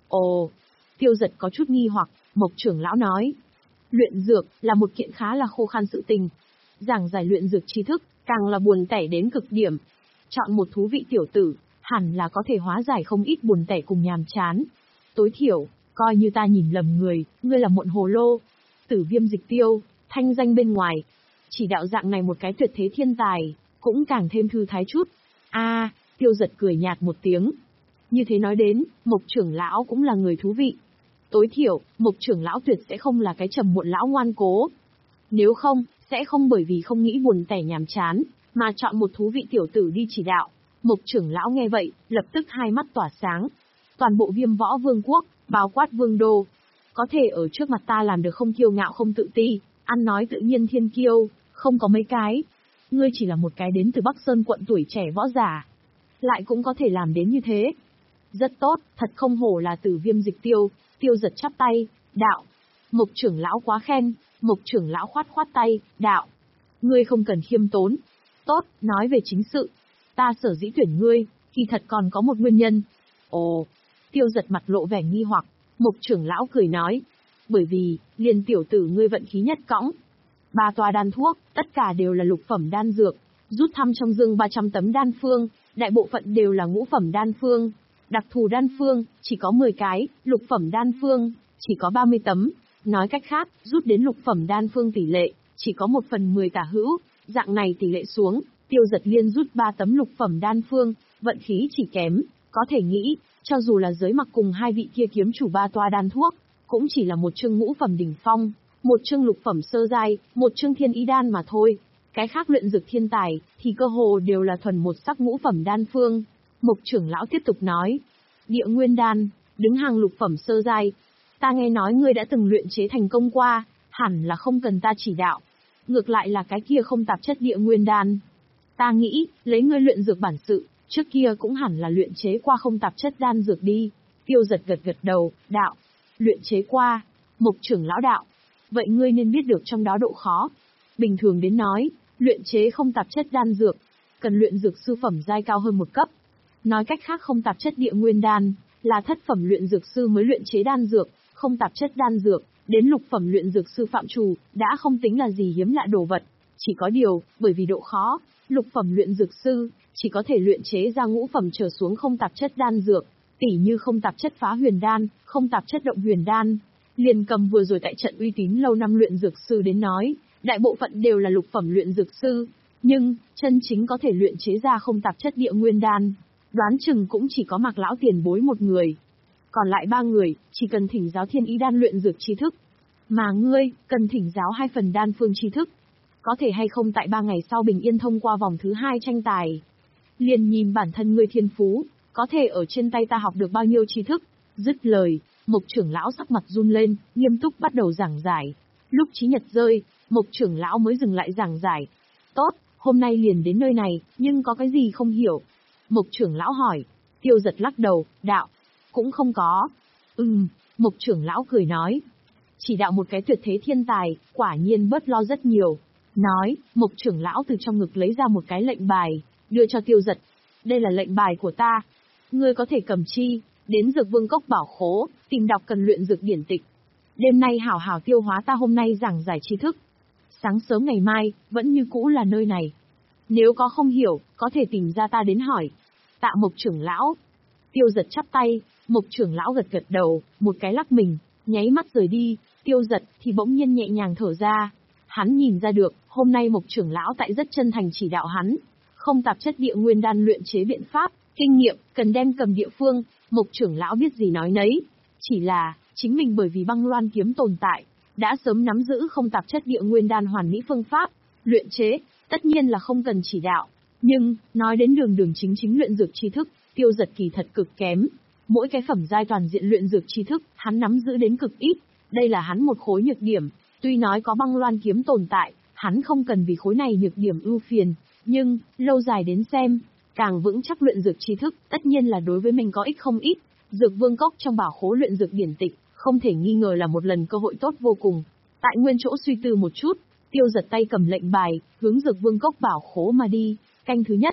Ồ, Tiêu Giật có chút nghi hoặc, Mộc trưởng lão nói. Luyện dược, là một kiện khá là khô khan sự tình. Giảng giải luyện dược tri thức, càng là buồn tẻ đến cực điểm. Chọn một thú vị tiểu tử, hẳn là có thể hóa giải không ít buồn tẻ cùng nhàm chán. Tối thiểu, coi như ta nhìn lầm người, ngươi là muộn hồ lô. Tử Viêm Dịch Tiêu, thanh danh bên ngoài. Chỉ đạo dạng này một cái tuyệt thế thiên tài, cũng càng thêm thư thái chút. A, Tiêu Giật cười nhạt một tiếng. Như thế nói đến, Mộc trưởng lão cũng là người thú vị. Tối thiểu, Mộc trưởng lão tuyệt sẽ không là cái trầm muộn lão ngoan cố. Nếu không, sẽ không bởi vì không nghĩ buồn tẻ nhàm chán, mà chọn một thú vị tiểu tử đi chỉ đạo. Mộc trưởng lão nghe vậy, lập tức hai mắt tỏa sáng. Toàn bộ Viêm Võ Vương quốc, bao quát Vương đô, có thể ở trước mặt ta làm được không kiêu ngạo không tự ti, ăn nói tự nhiên thiên kiêu, không có mấy cái. Ngươi chỉ là một cái đến từ Bắc Sơn quận tuổi trẻ võ giả, lại cũng có thể làm đến như thế. Rất tốt, thật không hổ là Tử Viêm Dịch Tiêu. Tiêu Giật chắp tay, đạo. Mộc trưởng lão quá khen. Mộc trưởng lão khoát khoát tay, đạo. Ngươi không cần khiêm tốn. Tốt, nói về chính sự. Ta sở dĩ tuyển ngươi, kỳ thật còn có một nguyên nhân. Ồ, Tiêu Giật mặt lộ vẻ nghi hoặc. Mộc trưởng lão cười nói. Bởi vì, liền tiểu tử ngươi vận khí nhất cõng. Ba toa đan thuốc, tất cả đều là lục phẩm đan dược. Rút thăm trong dương ba trăm tấm đan phương, đại bộ phận đều là ngũ phẩm đan phương. Đặc thù đan phương, chỉ có mười cái, lục phẩm đan phương, chỉ có ba mươi tấm. Nói cách khác, rút đến lục phẩm đan phương tỷ lệ, chỉ có một phần mười tả hữu. Dạng này tỷ lệ xuống, Tiêu Giật liên rút ba tấm lục phẩm đan phương, vận khí chỉ kém. Có thể nghĩ, cho dù là giới mặc cùng hai vị kia kiếm chủ ba toa đan thuốc, cũng chỉ là một chương ngũ phẩm đỉnh phong, một chương lục phẩm sơ giai, một chương thiên ý đan mà thôi. Cái khác luyện dược thiên tài, thì cơ hồ đều là thuần một sắc ngũ phẩm đan phương. Mộc trưởng lão tiếp tục nói. Địa nguyên đan, đứng hàng lục phẩm sơ giai. Ta nghe nói ngươi đã từng luyện chế thành công qua, hẳn là không cần ta chỉ đạo. Ngược lại là cái kia không tạp chất địa nguyên đan. Ta nghĩ, lấy ngươi luyện dược bản sự, trước kia cũng hẳn là luyện chế qua không tạp chất đan dược đi. Tiêu Giật gật gật đầu, đạo. Luyện chế qua. Mộc trưởng lão đạo. Vậy ngươi nên biết được trong đó độ khó. Bình thường đến nói, luyện chế không tạp chất đan dược, cần luyện dược sư phẩm giai cao hơn một cấp. Nói cách khác không tạp chất địa nguyên đan, là thất phẩm luyện dược sư mới luyện chế đan dược, không tạp chất đan dược, đến lục phẩm luyện dược sư phạm trù, đã không tính là gì hiếm lạ đồ vật. Chỉ có điều, bởi vì độ khó, lục phẩm luyện dược sư, chỉ có thể luyện chế ra ngũ phẩm trở xuống không tạp chất đan dược, tỉ như không tạp chất phá huyền đan, không tạp chất động huyền đan. Liền cầm vừa rồi tại trận uy tín lâu năm luyện dược sư đến nói, đại bộ phận đều là lục phẩm luyện dược sư, nhưng, chân chính có thể luyện chế ra không tạp chất địa nguyên đan, đoán chừng cũng chỉ có Mạc lão tiền bối một người. Còn lại ba người, chỉ cần thỉnh giáo thiên ý đan luyện dược tri thức. Mà ngươi, cần thỉnh giáo hai phần đan phương tri thức. Có thể hay không tại ba ngày sau bình yên thông qua vòng thứ hai tranh tài. Liền nhìn bản thân ngươi thiên phú, có thể ở trên tay ta học được bao nhiêu tri thức. Dứt lời, Mộc trưởng lão sắc mặt run lên, nghiêm túc bắt đầu giảng giải. Lúc chí nhật rơi, Mộc trưởng lão mới dừng lại giảng giải. Tốt, hôm nay liền đến nơi này, nhưng có cái gì không hiểu? Mộc trưởng lão hỏi. Tiêu Giật lắc đầu, đạo. Cũng không có. Ừm, Mộc trưởng lão cười nói. Chỉ đạo một cái tuyệt thế thiên tài, quả nhiên bớt lo rất nhiều. Nói, Mộc trưởng lão từ trong ngực lấy ra một cái lệnh bài, đưa cho Tiêu Giật. Đây là lệnh bài của ta. Ngươi có thể cầm chi, đến Dược Vương Cốc bảo khố, tìm đọc cần luyện dược điển tịch. Đêm nay hảo hảo tiêu hóa ta hôm nay giảng giải tri thức. Sáng sớm ngày mai, vẫn như cũ là nơi này. Nếu có không hiểu, có thể tìm ra ta đến hỏi. Tạ Mộc trưởng lão. Tiêu Giật chắp tay, Mộc trưởng lão gật gật đầu, một cái lắc mình, nháy mắt rời đi. Tiêu Giật thì bỗng nhiên nhẹ nhàng thở ra. Hắn nhìn ra được, hôm nay Mộc trưởng lão tại rất chân thành chỉ đạo hắn. Không tạp chất địa nguyên đan luyện chế biện pháp, kinh nghiệm, cần đem cầm địa phương. Mộc trưởng lão biết gì nói nấy. Chỉ là, chính mình bởi vì băng loan kiếm tồn tại, đã sớm nắm giữ không tạp chất địa nguyên đan hoàn mỹ phương pháp, luyện chế, tất nhiên là không cần chỉ đạo. Nhưng, nói đến đường đường chính chính luyện dược tri thức, Tiêu Giật kỳ thật cực kém. Mỗi cái phẩm giai toàn diện luyện dược tri thức, hắn nắm giữ đến cực ít. Đây là hắn một khối nhược điểm. Tuy nói có băng loan kiếm tồn tại, hắn không cần vì khối này nhược điểm ưu phiền. Nhưng, lâu dài đến xem, càng vững chắc luyện dược tri thức, tất nhiên là đối với mình có ích không ít. Dược Vương Cốc trong bảo khố luyện dược điển tịch, không thể nghi ngờ là một lần cơ hội tốt vô cùng. Tại nguyên chỗ suy tư một chút, Tiêu Giật tay cầm lệnh bài, hướng Dược Vương Cốc bảo khố mà đi. Canh thứ nhất,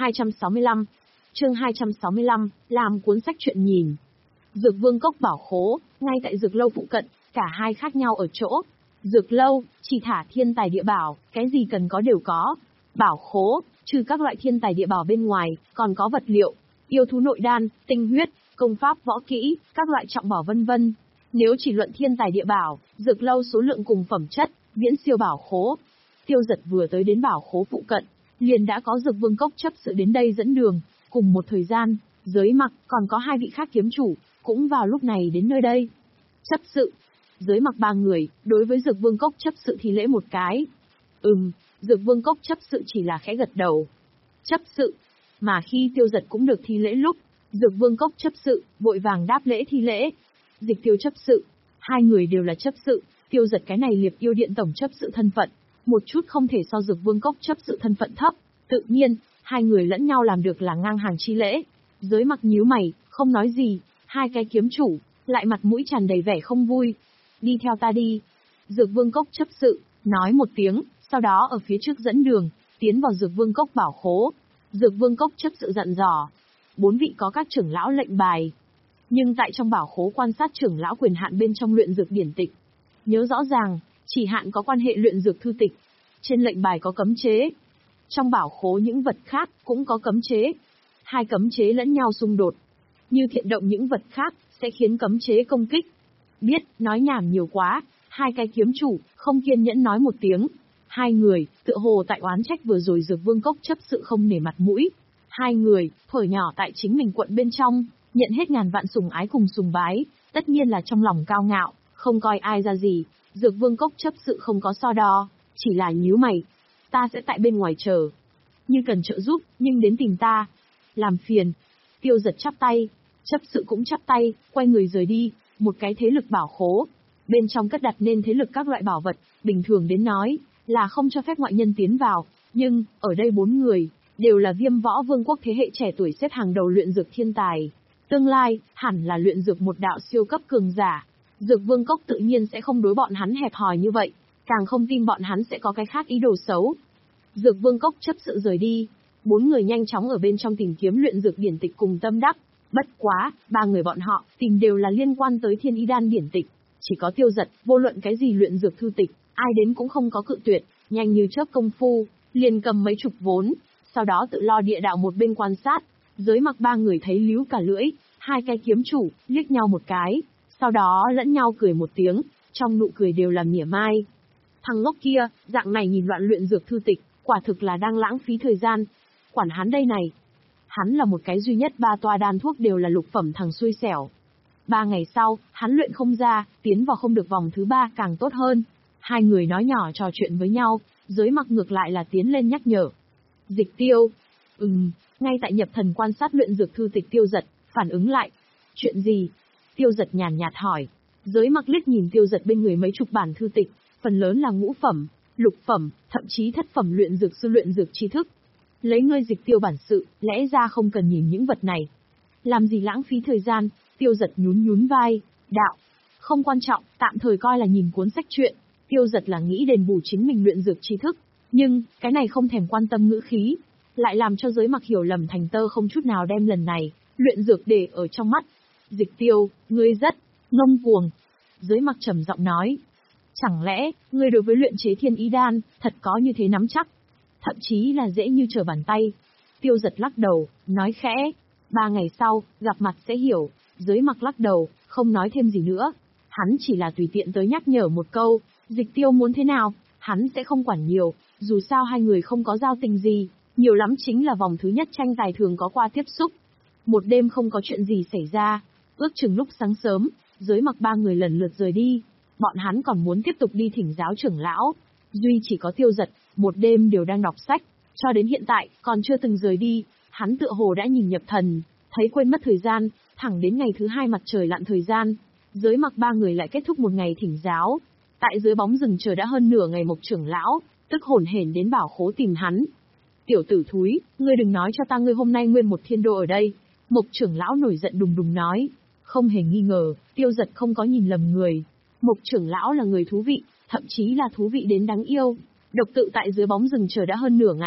hai trăm sáu mươi lăm. Chương hai trăm sáu mươi lăm, làm cuốn sách truyện nhìn. Dược Vương Cốc bảo khố, ngay tại dược lâu phụ cận, cả hai khác nhau ở chỗ. Dược lâu, chỉ thả thiên tài địa bảo, cái gì cần có đều có. Bảo khố, trừ các loại thiên tài địa bảo bên ngoài, còn có vật liệu, yêu thú nội đan, tinh huyết, công pháp võ kỹ, các loại trọng bảo vân vân. Nếu chỉ luận thiên tài địa bảo, dược lâu số lượng cùng phẩm chất, viễn siêu bảo khố. Tiêu Giật vừa tới đến bảo khố phụ cận, liền đã có Dược Vương Cốc chấp sự đến đây dẫn đường. Cùng một thời gian, Giới Mặc còn có hai vị khác kiếm chủ, cũng vào lúc này đến nơi đây. Chấp sự, Giới Mặc ba người, đối với Dược Vương Cốc chấp sự thì lễ một cái. Ừm, Dược Vương Cốc chấp sự chỉ là khẽ gật đầu. Chấp sự, mà khi Tiêu Giật cũng được thi lễ lúc, Dược Vương Cốc chấp sự, vội vàng đáp lễ thi lễ. Dịch Tiêu chấp sự, hai người đều là chấp sự, Tiêu Giật cái này Liệp Yêu Điện tổng chấp sự thân phận, một chút không thể so Dược Vương Cốc chấp sự thân phận thấp, tự nhiên, hai người lẫn nhau làm được là ngang hàng chi lễ. Giới Mặc nhíu mày, không nói gì, hai cái kiếm chủ, lại mặt mũi tràn đầy vẻ không vui. Đi theo ta đi. Dược Vương Cốc chấp sự, nói một tiếng, sau đó ở phía trước dẫn đường, tiến vào Dược Vương Cốc bảo khố. Dược Vương Cốc chấp sự dặn dò. Bốn vị có các trưởng lão lệnh bài. Nhưng tại trong bảo khố quan sát trưởng lão quyền hạn bên trong luyện dược điển tịch. Nhớ rõ ràng, chỉ hạn có quan hệ luyện dược thư tịch. Trên lệnh bài có cấm chế. Trong bảo khố những vật khác cũng có cấm chế. Hai cấm chế lẫn nhau xung đột. Như thiện động những vật khác, sẽ khiến cấm chế công kích. Biết, nói nhảm nhiều quá, hai cái kiếm chủ, không kiên nhẫn nói một tiếng. Hai người, tựa hồ tại oán trách vừa rồi Dược Vương Cốc chấp sự không nể mặt mũi. Hai người, thuở nhỏ tại chính mình quận bên trong, nhận hết ngàn vạn sùng ái cùng sùng bái, tất nhiên là trong lòng cao ngạo, không coi ai ra gì. Dược Vương Cốc chấp sự không có so đo, chỉ là nhíu mày. Ta sẽ tại bên ngoài chờ. Như cần trợ giúp, nhưng đến tìm ta. Làm phiền. Tiêu Giật chắp tay. Chấp sự cũng chắp tay, quay người rời đi. Một cái thế lực bảo khố. Bên trong cất đặt nên thế lực các loại bảo vật, bình thường đến nói, là không cho phép ngoại nhân tiến vào. Nhưng, ở đây bốn người, đều là Viêm Võ Vương quốc thế hệ trẻ tuổi xếp hàng đầu luyện dược thiên tài. Tương lai, hẳn là luyện dược một đạo siêu cấp cường giả. Dược Vương Cốc tự nhiên sẽ không đối bọn hắn hẹp hòi như vậy, càng không tin bọn hắn sẽ có cái khác ý đồ xấu. Dược Vương Cốc chấp sự rời đi, bốn người nhanh chóng ở bên trong tìm kiếm luyện dược điển tịch cùng tâm đắc. Bất quá, ba người bọn họ tìm đều là liên quan tới Thiên Ý Đan điển tịch, chỉ có Tiêu Giật, vô luận cái gì luyện dược thư tịch, ai đến cũng không có cự tuyệt, nhanh như chớp công phu, liền cầm mấy chục vốn, sau đó tự lo địa đạo một bên quan sát. Giới Mặc ba người thấy líu cả lưỡi, hai cái kiếm chủ liếc nhau một cái, sau đó lẫn nhau cười một tiếng, trong nụ cười đều là mỉa mai. Thằng ngốc kia, dạng này nhìn loạn luyện dược thư tịch, quả thực là đang lãng phí thời gian. Quản hắn đây này. Hắn là một cái duy nhất ba toa đan thuốc đều là lục phẩm thằng xui xẻo. Ba ngày sau, hắn luyện không ra, tiến vào không được vòng thứ ba càng tốt hơn. Hai người nói nhỏ trò chuyện với nhau, Giới Mặc ngược lại là tiến lên nhắc nhở. Dịch Tiêu. Ừm, ngay tại nhập thần quan sát luyện dược thư tịch Tiêu Giật, phản ứng lại. Chuyện gì? Tiêu Giật nhàn nhạt hỏi. Giới Mặc liếc nhìn Tiêu Giật bên người mấy chục bản thư tịch, phần lớn là ngũ phẩm, lục phẩm, thậm chí thất phẩm luyện dược sư luyện dược tri thức. Lấy ngươi Dịch Tiêu bản sự, lẽ ra không cần nhìn những vật này. Làm gì lãng phí thời gian? Tiêu Giật nhún nhún vai. Đạo. Không quan trọng, tạm thời coi là nhìn cuốn sách truyện. Tiêu Giật là nghĩ đền bù chính mình luyện dược tri thức. Nhưng, cái này không thèm quan tâm ngữ khí. Lại làm cho Giới Mặc hiểu lầm thành tơ không chút nào đem lần này, luyện dược để ở trong mắt. Dịch Tiêu, ngươi rất ngông cuồng. Giới Mặc trầm giọng nói. Chẳng lẽ, ngươi đối với luyện chế Thiên Ý Đan, thật có như thế nắm chắc? Thậm chí là dễ như trở bàn tay. Tiêu Giật lắc đầu, nói khẽ. Ba ngày sau, gặp mặt sẽ hiểu. Giới Mặc lắc đầu, không nói thêm gì nữa. Hắn chỉ là tùy tiện tới nhắc nhở một câu. Dịch Tiêu muốn thế nào, hắn sẽ không quản nhiều. Dù sao hai người không có giao tình gì, nhiều lắm chính là vòng thứ nhất tranh tài thường có qua tiếp xúc. Một đêm không có chuyện gì xảy ra. Ước chừng lúc sáng sớm, Giới Mặc ba người lần lượt rời đi. Bọn hắn còn muốn tiếp tục đi thỉnh giáo trưởng lão. Duy chỉ có Tiêu Giật, một đêm đều đang đọc sách, cho đến hiện tại, còn chưa từng rời đi. Hắn tựa hồ đã nhìn nhập thần, thấy quên mất thời gian, thẳng đến ngày thứ hai mặt trời lặn thời gian. Giới Mặc ba người lại kết thúc một ngày thỉnh giáo. Tại dưới bóng rừng trời đã hơn nửa ngày, Mộc trưởng lão, tức hổn hển đến bảo khố tìm hắn. Tiểu tử thúi, ngươi đừng nói cho ta ngươi hôm nay nguyên một thiên đô ở đây. Mộc trưởng lão nổi giận đùng đùng nói. Không hề nghi ngờ, Tiêu Giật không có nhìn lầm người. Mộc trưởng lão là người thú vị, thậm chí là thú vị đến đáng yêu. Độc tự tại dưới bóng rừng chờ đã hơn nửa ngày,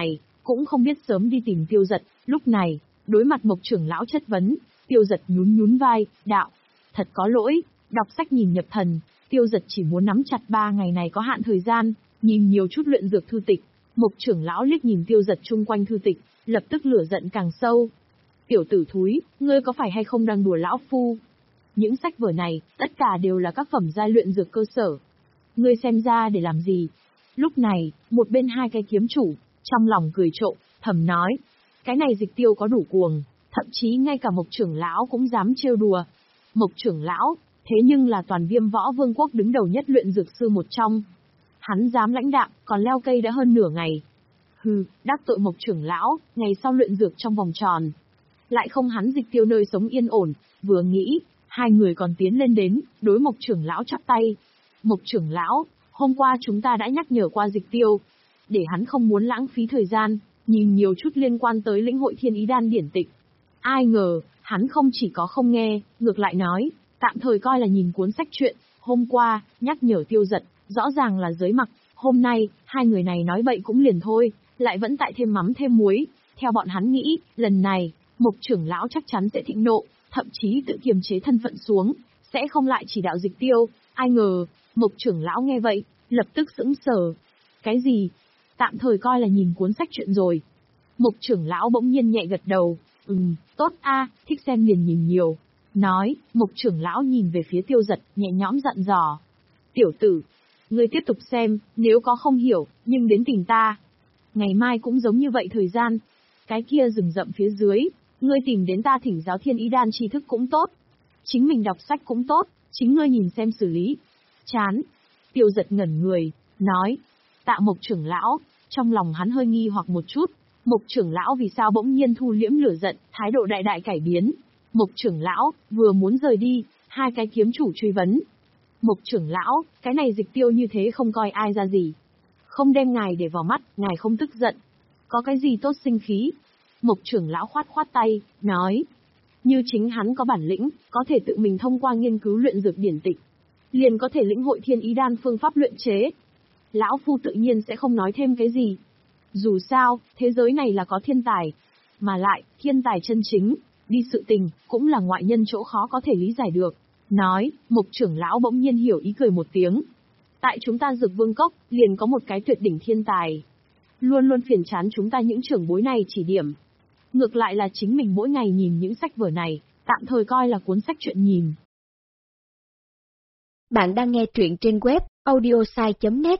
cũng không biết sớm đi tìm Tiêu Dật. Lúc này, đối mặt Mộc trưởng lão chất vấn, Tiêu Dật nhún nhún vai, đạo: thật có lỗi, đọc sách nhìn nhập thần, Tiêu Dật chỉ muốn nắm chặt ba ngày này có hạn thời gian, nhìn nhiều chút luyện dược thư tịch. Mộc trưởng lão liếc nhìn Tiêu Dật chung quanh thư tịch, lập tức lửa giận càng sâu. Tiểu tử thúi, ngươi có phải hay không đang đùa lão phu? Những sách vở này, tất cả đều là các phẩm giai luyện dược cơ sở. Ngươi xem ra để làm gì? Lúc này, một bên hai cái kiếm chủ, trong lòng cười trộm, thầm nói. Cái này Dịch Tiêu có đủ cuồng, thậm chí ngay cả Mộc trưởng lão cũng dám trêu đùa. Mộc trưởng lão, thế nhưng là toàn Viêm Võ Vương quốc đứng đầu nhất luyện dược sư một trong. Hắn dám lãnh đạm, còn leo cây đã hơn nửa ngày. Hừ, đắc tội Mộc trưởng lão, ngày sau luyện dược trong vòng tròn. Lại không hắn Dịch Tiêu nơi sống yên ổn, vừa nghĩ, hai người còn tiến lên đến, đối Mộc trưởng lão chắp tay. Mộc trưởng lão, hôm qua chúng ta đã nhắc nhở qua Dịch Tiêu, để hắn không muốn lãng phí thời gian, nhìn nhiều chút liên quan tới lĩnh hội Thiên Ý Đan điển tịch. Ai ngờ, hắn không chỉ có không nghe, ngược lại nói, tạm thời coi là nhìn cuốn sách truyện, hôm qua, nhắc nhở Tiêu Dật, rõ ràng là giới mặc, hôm nay, hai người này nói bậy cũng liền thôi, lại vẫn tại thêm mắm thêm muối. Theo bọn hắn nghĩ, lần này, Mộc trưởng lão chắc chắn sẽ thịnh nộ, thậm chí tự kiềm chế thân phận xuống, sẽ không lại chỉ đạo Dịch Tiêu. Ai ngờ, Mộc trưởng lão nghe vậy, lập tức sững sờ. Cái gì? Tạm thời coi là nhìn cuốn sách truyện rồi. Mộc trưởng lão bỗng nhiên nhẹ gật đầu, ừm, tốt a, thích xem liền nhìn nhiều. Nói, Mộc trưởng lão nhìn về phía Tiêu Dật, nhẹ nhõm dặn dò. Tiểu tử, ngươi tiếp tục xem, nếu có không hiểu, nhưng đến tìm ta. Ngày mai cũng giống như vậy thời gian. Cái kia rừng rậm phía dưới, ngươi tìm đến ta thỉnh giáo Thiên Ý Đan tri thức cũng tốt. Chính mình đọc sách cũng tốt, chính ngươi nhìn xem xử lý. Chán. Tiêu Dật ngẩn người, nói. Tạ Mộc trưởng lão, trong lòng hắn hơi nghi hoặc một chút. Mộc trưởng lão vì sao bỗng nhiên thu liễm lửa giận, thái độ đại đại cải biến. Mộc trưởng lão, vừa muốn rời đi, hai cái kiếm chủ truy vấn. Mộc trưởng lão, cái này Dịch Tiêu như thế không coi ai ra gì. Không đem ngài để vào mắt, ngài không tức giận. Có cái gì tốt sinh khí? Mộc trưởng lão khoát khoát tay, nói. Như chính hắn có bản lĩnh, có thể tự mình thông qua nghiên cứu luyện dược điển tịch, liền có thể lĩnh hội Thiên Ý Đan phương pháp luyện chế. Lão phu tự nhiên sẽ không nói thêm cái gì. Dù sao, thế giới này là có thiên tài. Mà lại, thiên tài chân chính, đi sự tình, cũng là ngoại nhân chỗ khó có thể lý giải được. Nói, Mộc trưởng lão bỗng nhiên hiểu ý cười một tiếng. Tại chúng ta Dược Vương Cốc, liền có một cái tuyệt đỉnh thiên tài. Luôn luôn phiền chán chúng ta những trưởng bối này chỉ điểm. Ngược lại là chính mình mỗi ngày nhìn những sách vở này, tạm thời coi là cuốn sách truyện nhìn. Bạn đang nghe truyện trên web audiosai chấm net.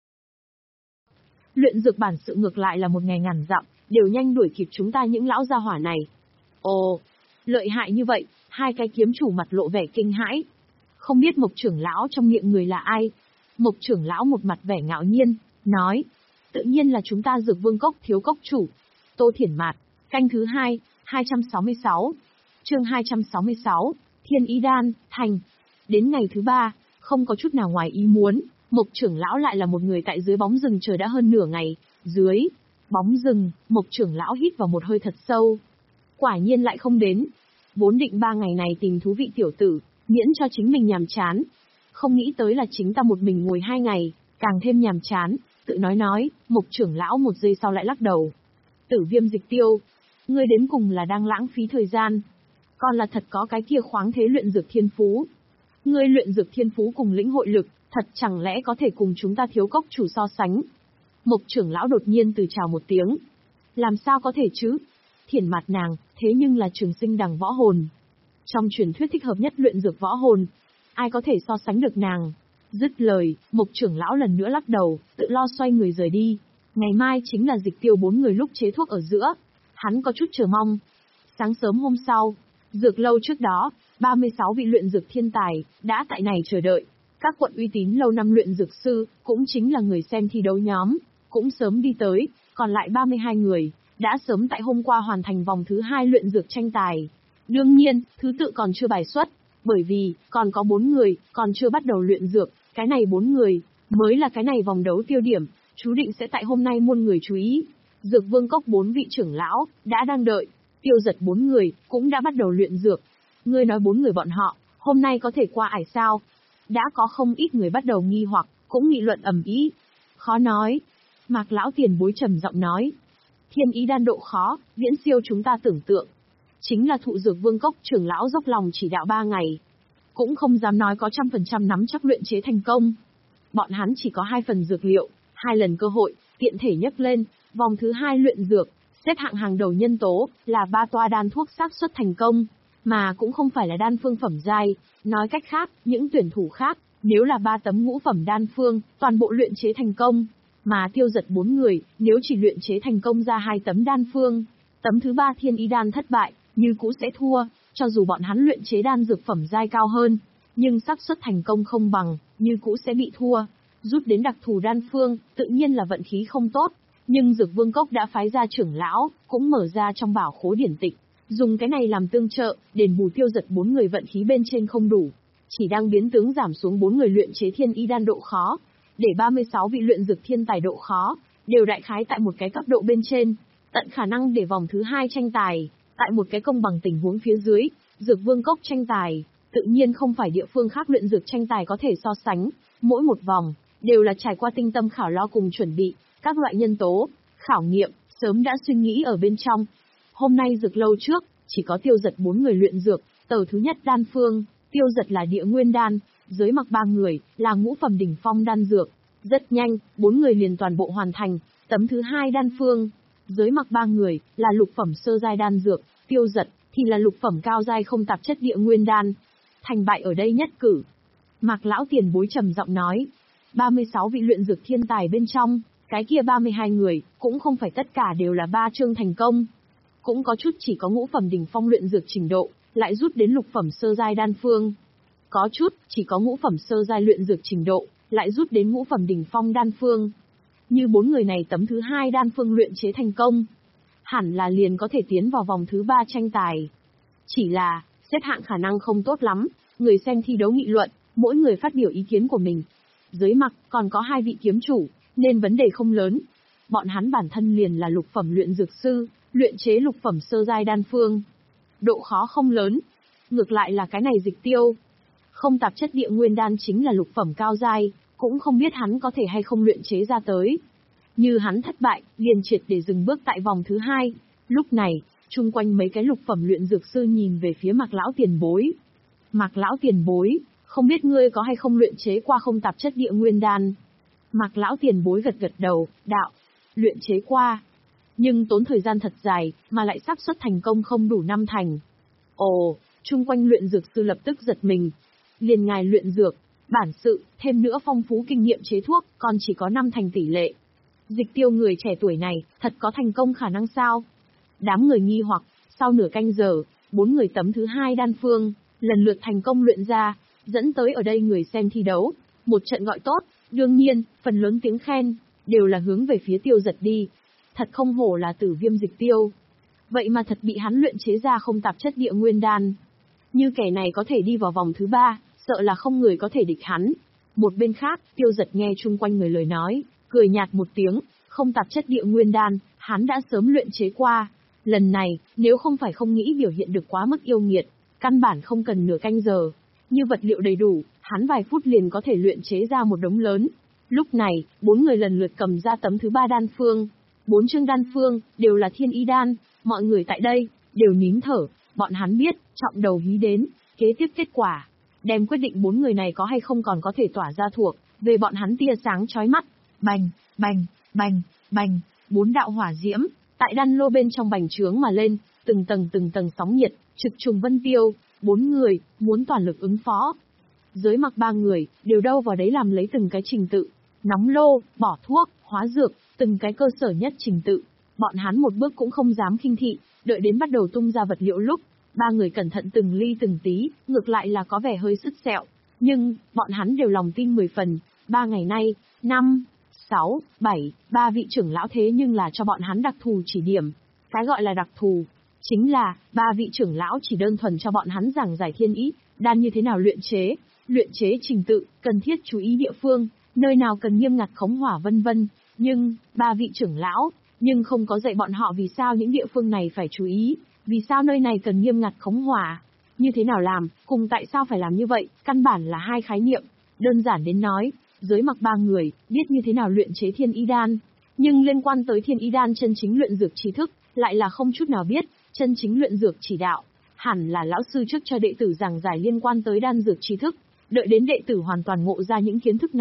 Luyện dược bản sự ngược lại là một ngày ngàn dặm, đều nhanh đuổi kịp chúng ta những lão gia hỏa này. Ồ, lợi hại như vậy, hai cái kiếm chủ mặt lộ vẻ kinh hãi. Không biết Mộc trưởng lão trong miệng người là ai? Mộc trưởng lão một mặt vẻ ngạo nhiên, nói. Tự nhiên là chúng ta Dược Vương Cốc thiếu cốc chủ. Tô Thiển Mạt, canh thứ hai, hai trăm sáu mươi sáu. Chương hai trăm sáu mươi sáu, Thiên Ý Đan, thành. Đến ngày thứ ba, không có chút nào ngoài ý muốn, Mộc trưởng lão lại là một người tại dưới bóng rừng chờ đã hơn nửa ngày. Dưới bóng rừng, Mộc trưởng lão hít vào một hơi thật sâu. Quả nhiên lại không đến. Vốn định ba ngày này tìm thú vị tiểu tử, miễn cho chính mình nhàm chán. Không nghĩ tới là chính ta một mình ngồi hai ngày, càng thêm nhàm chán. Tự nói nói, Mộc trưởng lão một giây sau lại lắc đầu. Tử Viêm Dịch Tiêu, ngươi đến cùng là đang lãng phí thời gian. Còn là thật có cái kia khoáng thế luyện dược thiên phú. Ngươi luyện dược thiên phú cùng lĩnh hội lực, thật chẳng lẽ có thể cùng chúng ta thiếu cốc chủ so sánh. Mộc trưởng lão đột nhiên từ chào một tiếng. Làm sao có thể chứ? Thiển Mạt nàng, thế nhưng là trường sinh đằng võ hồn. Trong truyền thuyết thích hợp nhất luyện dược võ hồn. Ai có thể so sánh được nàng? Dứt lời, Mộc trưởng lão lần nữa lắc đầu, tự lo xoay người rời đi. Ngày mai chính là Dịch Tiêu bốn người lúc chế thuốc ở giữa. Hắn có chút chờ mong. Sáng sớm hôm sau, dược lâu trước đó, ba mươi sáu vị luyện dược thiên tài, đã tại này chờ đợi. Các quận uy tín lâu năm luyện dược sư, cũng chính là người xem thi đấu nhóm, cũng sớm đi tới, còn lại ba mươi hai người, đã sớm tại hôm qua hoàn thành vòng thứ hai luyện dược tranh tài. Đương nhiên, thứ tự còn chưa bài xuất, bởi vì, còn có bốn người, còn chưa bắt đầu luyện dược, cái này bốn người, mới là cái này vòng đấu tiêu điểm, chú định sẽ tại hôm nay muôn người chú ý. Dược Vương Cốc bốn vị trưởng lão, đã đang đợi, Tiêu Dật bốn người, cũng đã bắt đầu luyện dược. Ngươi nói bốn người bọn họ, hôm nay có thể qua ải sao? Đã có không ít người bắt đầu nghi hoặc, cũng nghị luận ầm ĩ. Khó nói. Mạc lão tiền bối trầm giọng nói. Thiên ý đan độ khó, viễn siêu chúng ta tưởng tượng. Chính là Thụ Dược Vương Cốc trưởng lão dốc lòng chỉ đạo ba ngày. Cũng không dám nói có trăm phần trăm nắm chắc luyện chế thành công. Bọn hắn chỉ có hai phần dược liệu, hai lần cơ hội, tiện thể nhấc lên, vòng thứ hai luyện dược, xếp hạng hàng đầu nhân tố, là ba toa đan thuốc xác suất thành công, mà cũng không phải là đan phương phẩm giai, nói cách khác, những tuyển thủ khác, nếu là ba tấm ngũ phẩm đan phương, toàn bộ luyện chế thành công, mà Tiêu Dật bốn người, nếu chỉ luyện chế thành công ra hai tấm đan phương, tấm thứ ba thiên ý đan thất bại, như cũ sẽ thua, cho dù bọn hắn luyện chế đan dược phẩm giai cao hơn, nhưng xác suất thành công không bằng, như cũ sẽ bị thua. Rút đến đặc thù đan phương, tự nhiên là vận khí không tốt, nhưng Dược Vương Cốc đã phái ra trưởng lão, cũng mở ra trong bảo khố điển tịch, dùng cái này làm tương trợ, đền bù Tiêu Dật bốn người vận khí bên trên không đủ, chỉ đang biến tướng giảm xuống bốn người luyện chế thiên y đan độ khó, để ba mươi sáu vị luyện dược thiên tài độ khó, đều đại khái tại một cái cấp độ bên trên, tận khả năng để vòng thứ hai tranh tài, tại một cái công bằng tình huống phía dưới, Dược Vương Cốc tranh tài, tự nhiên không phải địa phương khác luyện dược tranh tài có thể so sánh, mỗi một vòng, đều là trải qua tinh tâm khảo lo cùng chuẩn bị, các loại nhân tố, khảo nghiệm, sớm đã suy nghĩ ở bên trong. Hôm nay dược lâu trước, chỉ có Tiêu Dật bốn người luyện dược, tờ thứ nhất đan phương, Tiêu Dật là địa nguyên đan, dưới mặc ba người, là ngũ phẩm đỉnh phong đan dược. Rất nhanh, bốn người liền toàn bộ hoàn thành, tấm thứ hai đan phương, dưới mặc ba người, là lục phẩm sơ giai đan dược, Tiêu Dật, thì là lục phẩm cao giai không tạp chất địa nguyên đan. Thành bại ở đây nhất cử. Mạc lão tiền bối trầm giọng nói, ba mươi sáu vị luyện dược thiên tài bên trong, cái kia ba mươi hai người, cũng không phải tất cả đều là ba chương thành công. Cũng có chút chỉ có ngũ phẩm đỉnh phong luyện dược trình độ, lại rút đến lục phẩm sơ giai đan phương. Có chút, chỉ có ngũ phẩm sơ giai luyện dược trình độ, lại rút đến ngũ phẩm đỉnh phong đan phương. Như bốn người này tấm thứ hai đan phương luyện chế thành công, hẳn là liền có thể tiến vào vòng thứ ba tranh tài. Chỉ là, xếp hạng khả năng không tốt lắm, người xem thi đấu nghị luận, mỗi người phát biểu ý kiến của mình. Dưới mặc, còn có hai vị kiếm chủ, nên vấn đề không lớn. Bọn hắn bản thân liền là lục phẩm luyện dược sư, luyện chế lục phẩm sơ giai đan phương. Độ khó không lớn. Ngược lại là cái này Dịch Tiêu. Không tạp chất địa nguyên đan chính là lục phẩm cao giai, cũng không biết hắn có thể hay không luyện chế ra tới. Như hắn thất bại, liền triệt để dừng bước tại vòng thứ hai. Lúc này, chung quanh mấy cái lục phẩm luyện dược sư nhìn về phía Mạc lão tiền bối. Mạc lão tiền bối, không biết ngươi có hay không luyện chế qua không tạp chất địa nguyên đan? Mạc lão tiền bối gật gật đầu, đạo, luyện chế qua. Nhưng tốn thời gian thật dài, mà lại xác suất thành công không đủ năm thành. Ồ, chung quanh luyện dược sư lập tức giật mình. Liền ngài luyện dược, bản sự, thêm nữa phong phú kinh nghiệm chế thuốc, còn chỉ có năm thành tỷ lệ. Dịch Tiêu người trẻ tuổi này, thật có thành công khả năng sao? Đám người nghi hoặc, sau nửa canh giờ, bốn người tấm thứ hai đan phương, lần lượt thành công luyện ra, dẫn tới ở đây người xem thi đấu, một trận gọi tốt, đương nhiên, phần lớn tiếng khen, đều là hướng về phía Tiêu Dật đi. Thật không hổ là Tử Viêm Dịch Tiêu. Vậy mà thật bị hắn luyện chế ra không tạp chất địa nguyên đan. Như kẻ này có thể đi vào vòng thứ ba, sợ là không người có thể địch hắn. Một bên khác, Tiêu Dật nghe chung quanh người lời nói, cười nhạt một tiếng, không tạp chất địa nguyên đan, hắn đã sớm luyện chế qua. Lần này, nếu không phải không nghĩ biểu hiện được quá mức yêu nghiệt, căn bản không cần nửa canh giờ. Như vật liệu đầy đủ, hắn vài phút liền có thể luyện chế ra một đống lớn. Lúc này, bốn người lần lượt cầm ra tấm thứ ba đan phương. Bốn chương đan phương, đều là thiên ý đan, mọi người tại đây, đều nín thở, bọn hắn biết, trọng đầu hí đến, kế tiếp kết quả. Đem quyết định bốn người này có hay không còn có thể tỏa ra thuộc, về bọn hắn tia sáng chói mắt. Bành, bành, bành, bành, bốn đạo hỏa diễm, tại đan lô bên trong bành trướng mà lên, từng tầng từng tầng sóng nhiệt, trực trùng vân tiêu, bốn người, muốn toàn lực ứng phó. Dưới mặc ba người, đều đâu vào đấy làm lấy từng cái trình tự, nóng lô, bỏ thuốc, hóa dược, từng cái cơ sở nhất trình tự. Bọn hắn một bước cũng không dám khinh thị, đợi đến bắt đầu tung ra vật liệu lúc, ba người cẩn thận từng ly từng tí, ngược lại là có vẻ hơi sứt sẹo. Nhưng, bọn hắn đều lòng tin mười phần, ba ngày nay, năm, sáu, bảy, ba vị trưởng lão thế nhưng là cho bọn hắn đặc thù chỉ điểm. Cái gọi là đặc thù, chính là, ba vị trưởng lão chỉ đơn thuần cho bọn hắn giảng giải thiên ý, đan như thế nào luyện chế, luyện chế trình tự, cần thiết chú ý địa phương, nơi nào cần nghiêm ngặt khống hỏa vân vân. Nhưng, ba vị trưởng lão, nhưng không có dạy bọn họ vì sao những địa phương này phải chú ý, vì sao nơi này cần nghiêm ngặt khống hỏa, như thế nào làm, cùng tại sao phải làm như vậy, căn bản là hai khái niệm. Đơn giản đến nói, dưới mặc ba người, biết như thế nào luyện chế thiên ý đan, Nhưng liên quan tới Thiên Ý Đan chân chính luyện dược trí thức, lại là không chút nào biết, chân chính luyện dược chỉ đạo. Hẳn là lão sư trước cho đệ tử giảng giải liên quan tới đan dược trí thức, đợi đến đệ tử hoàn toàn ngộ ra những kiến thức này.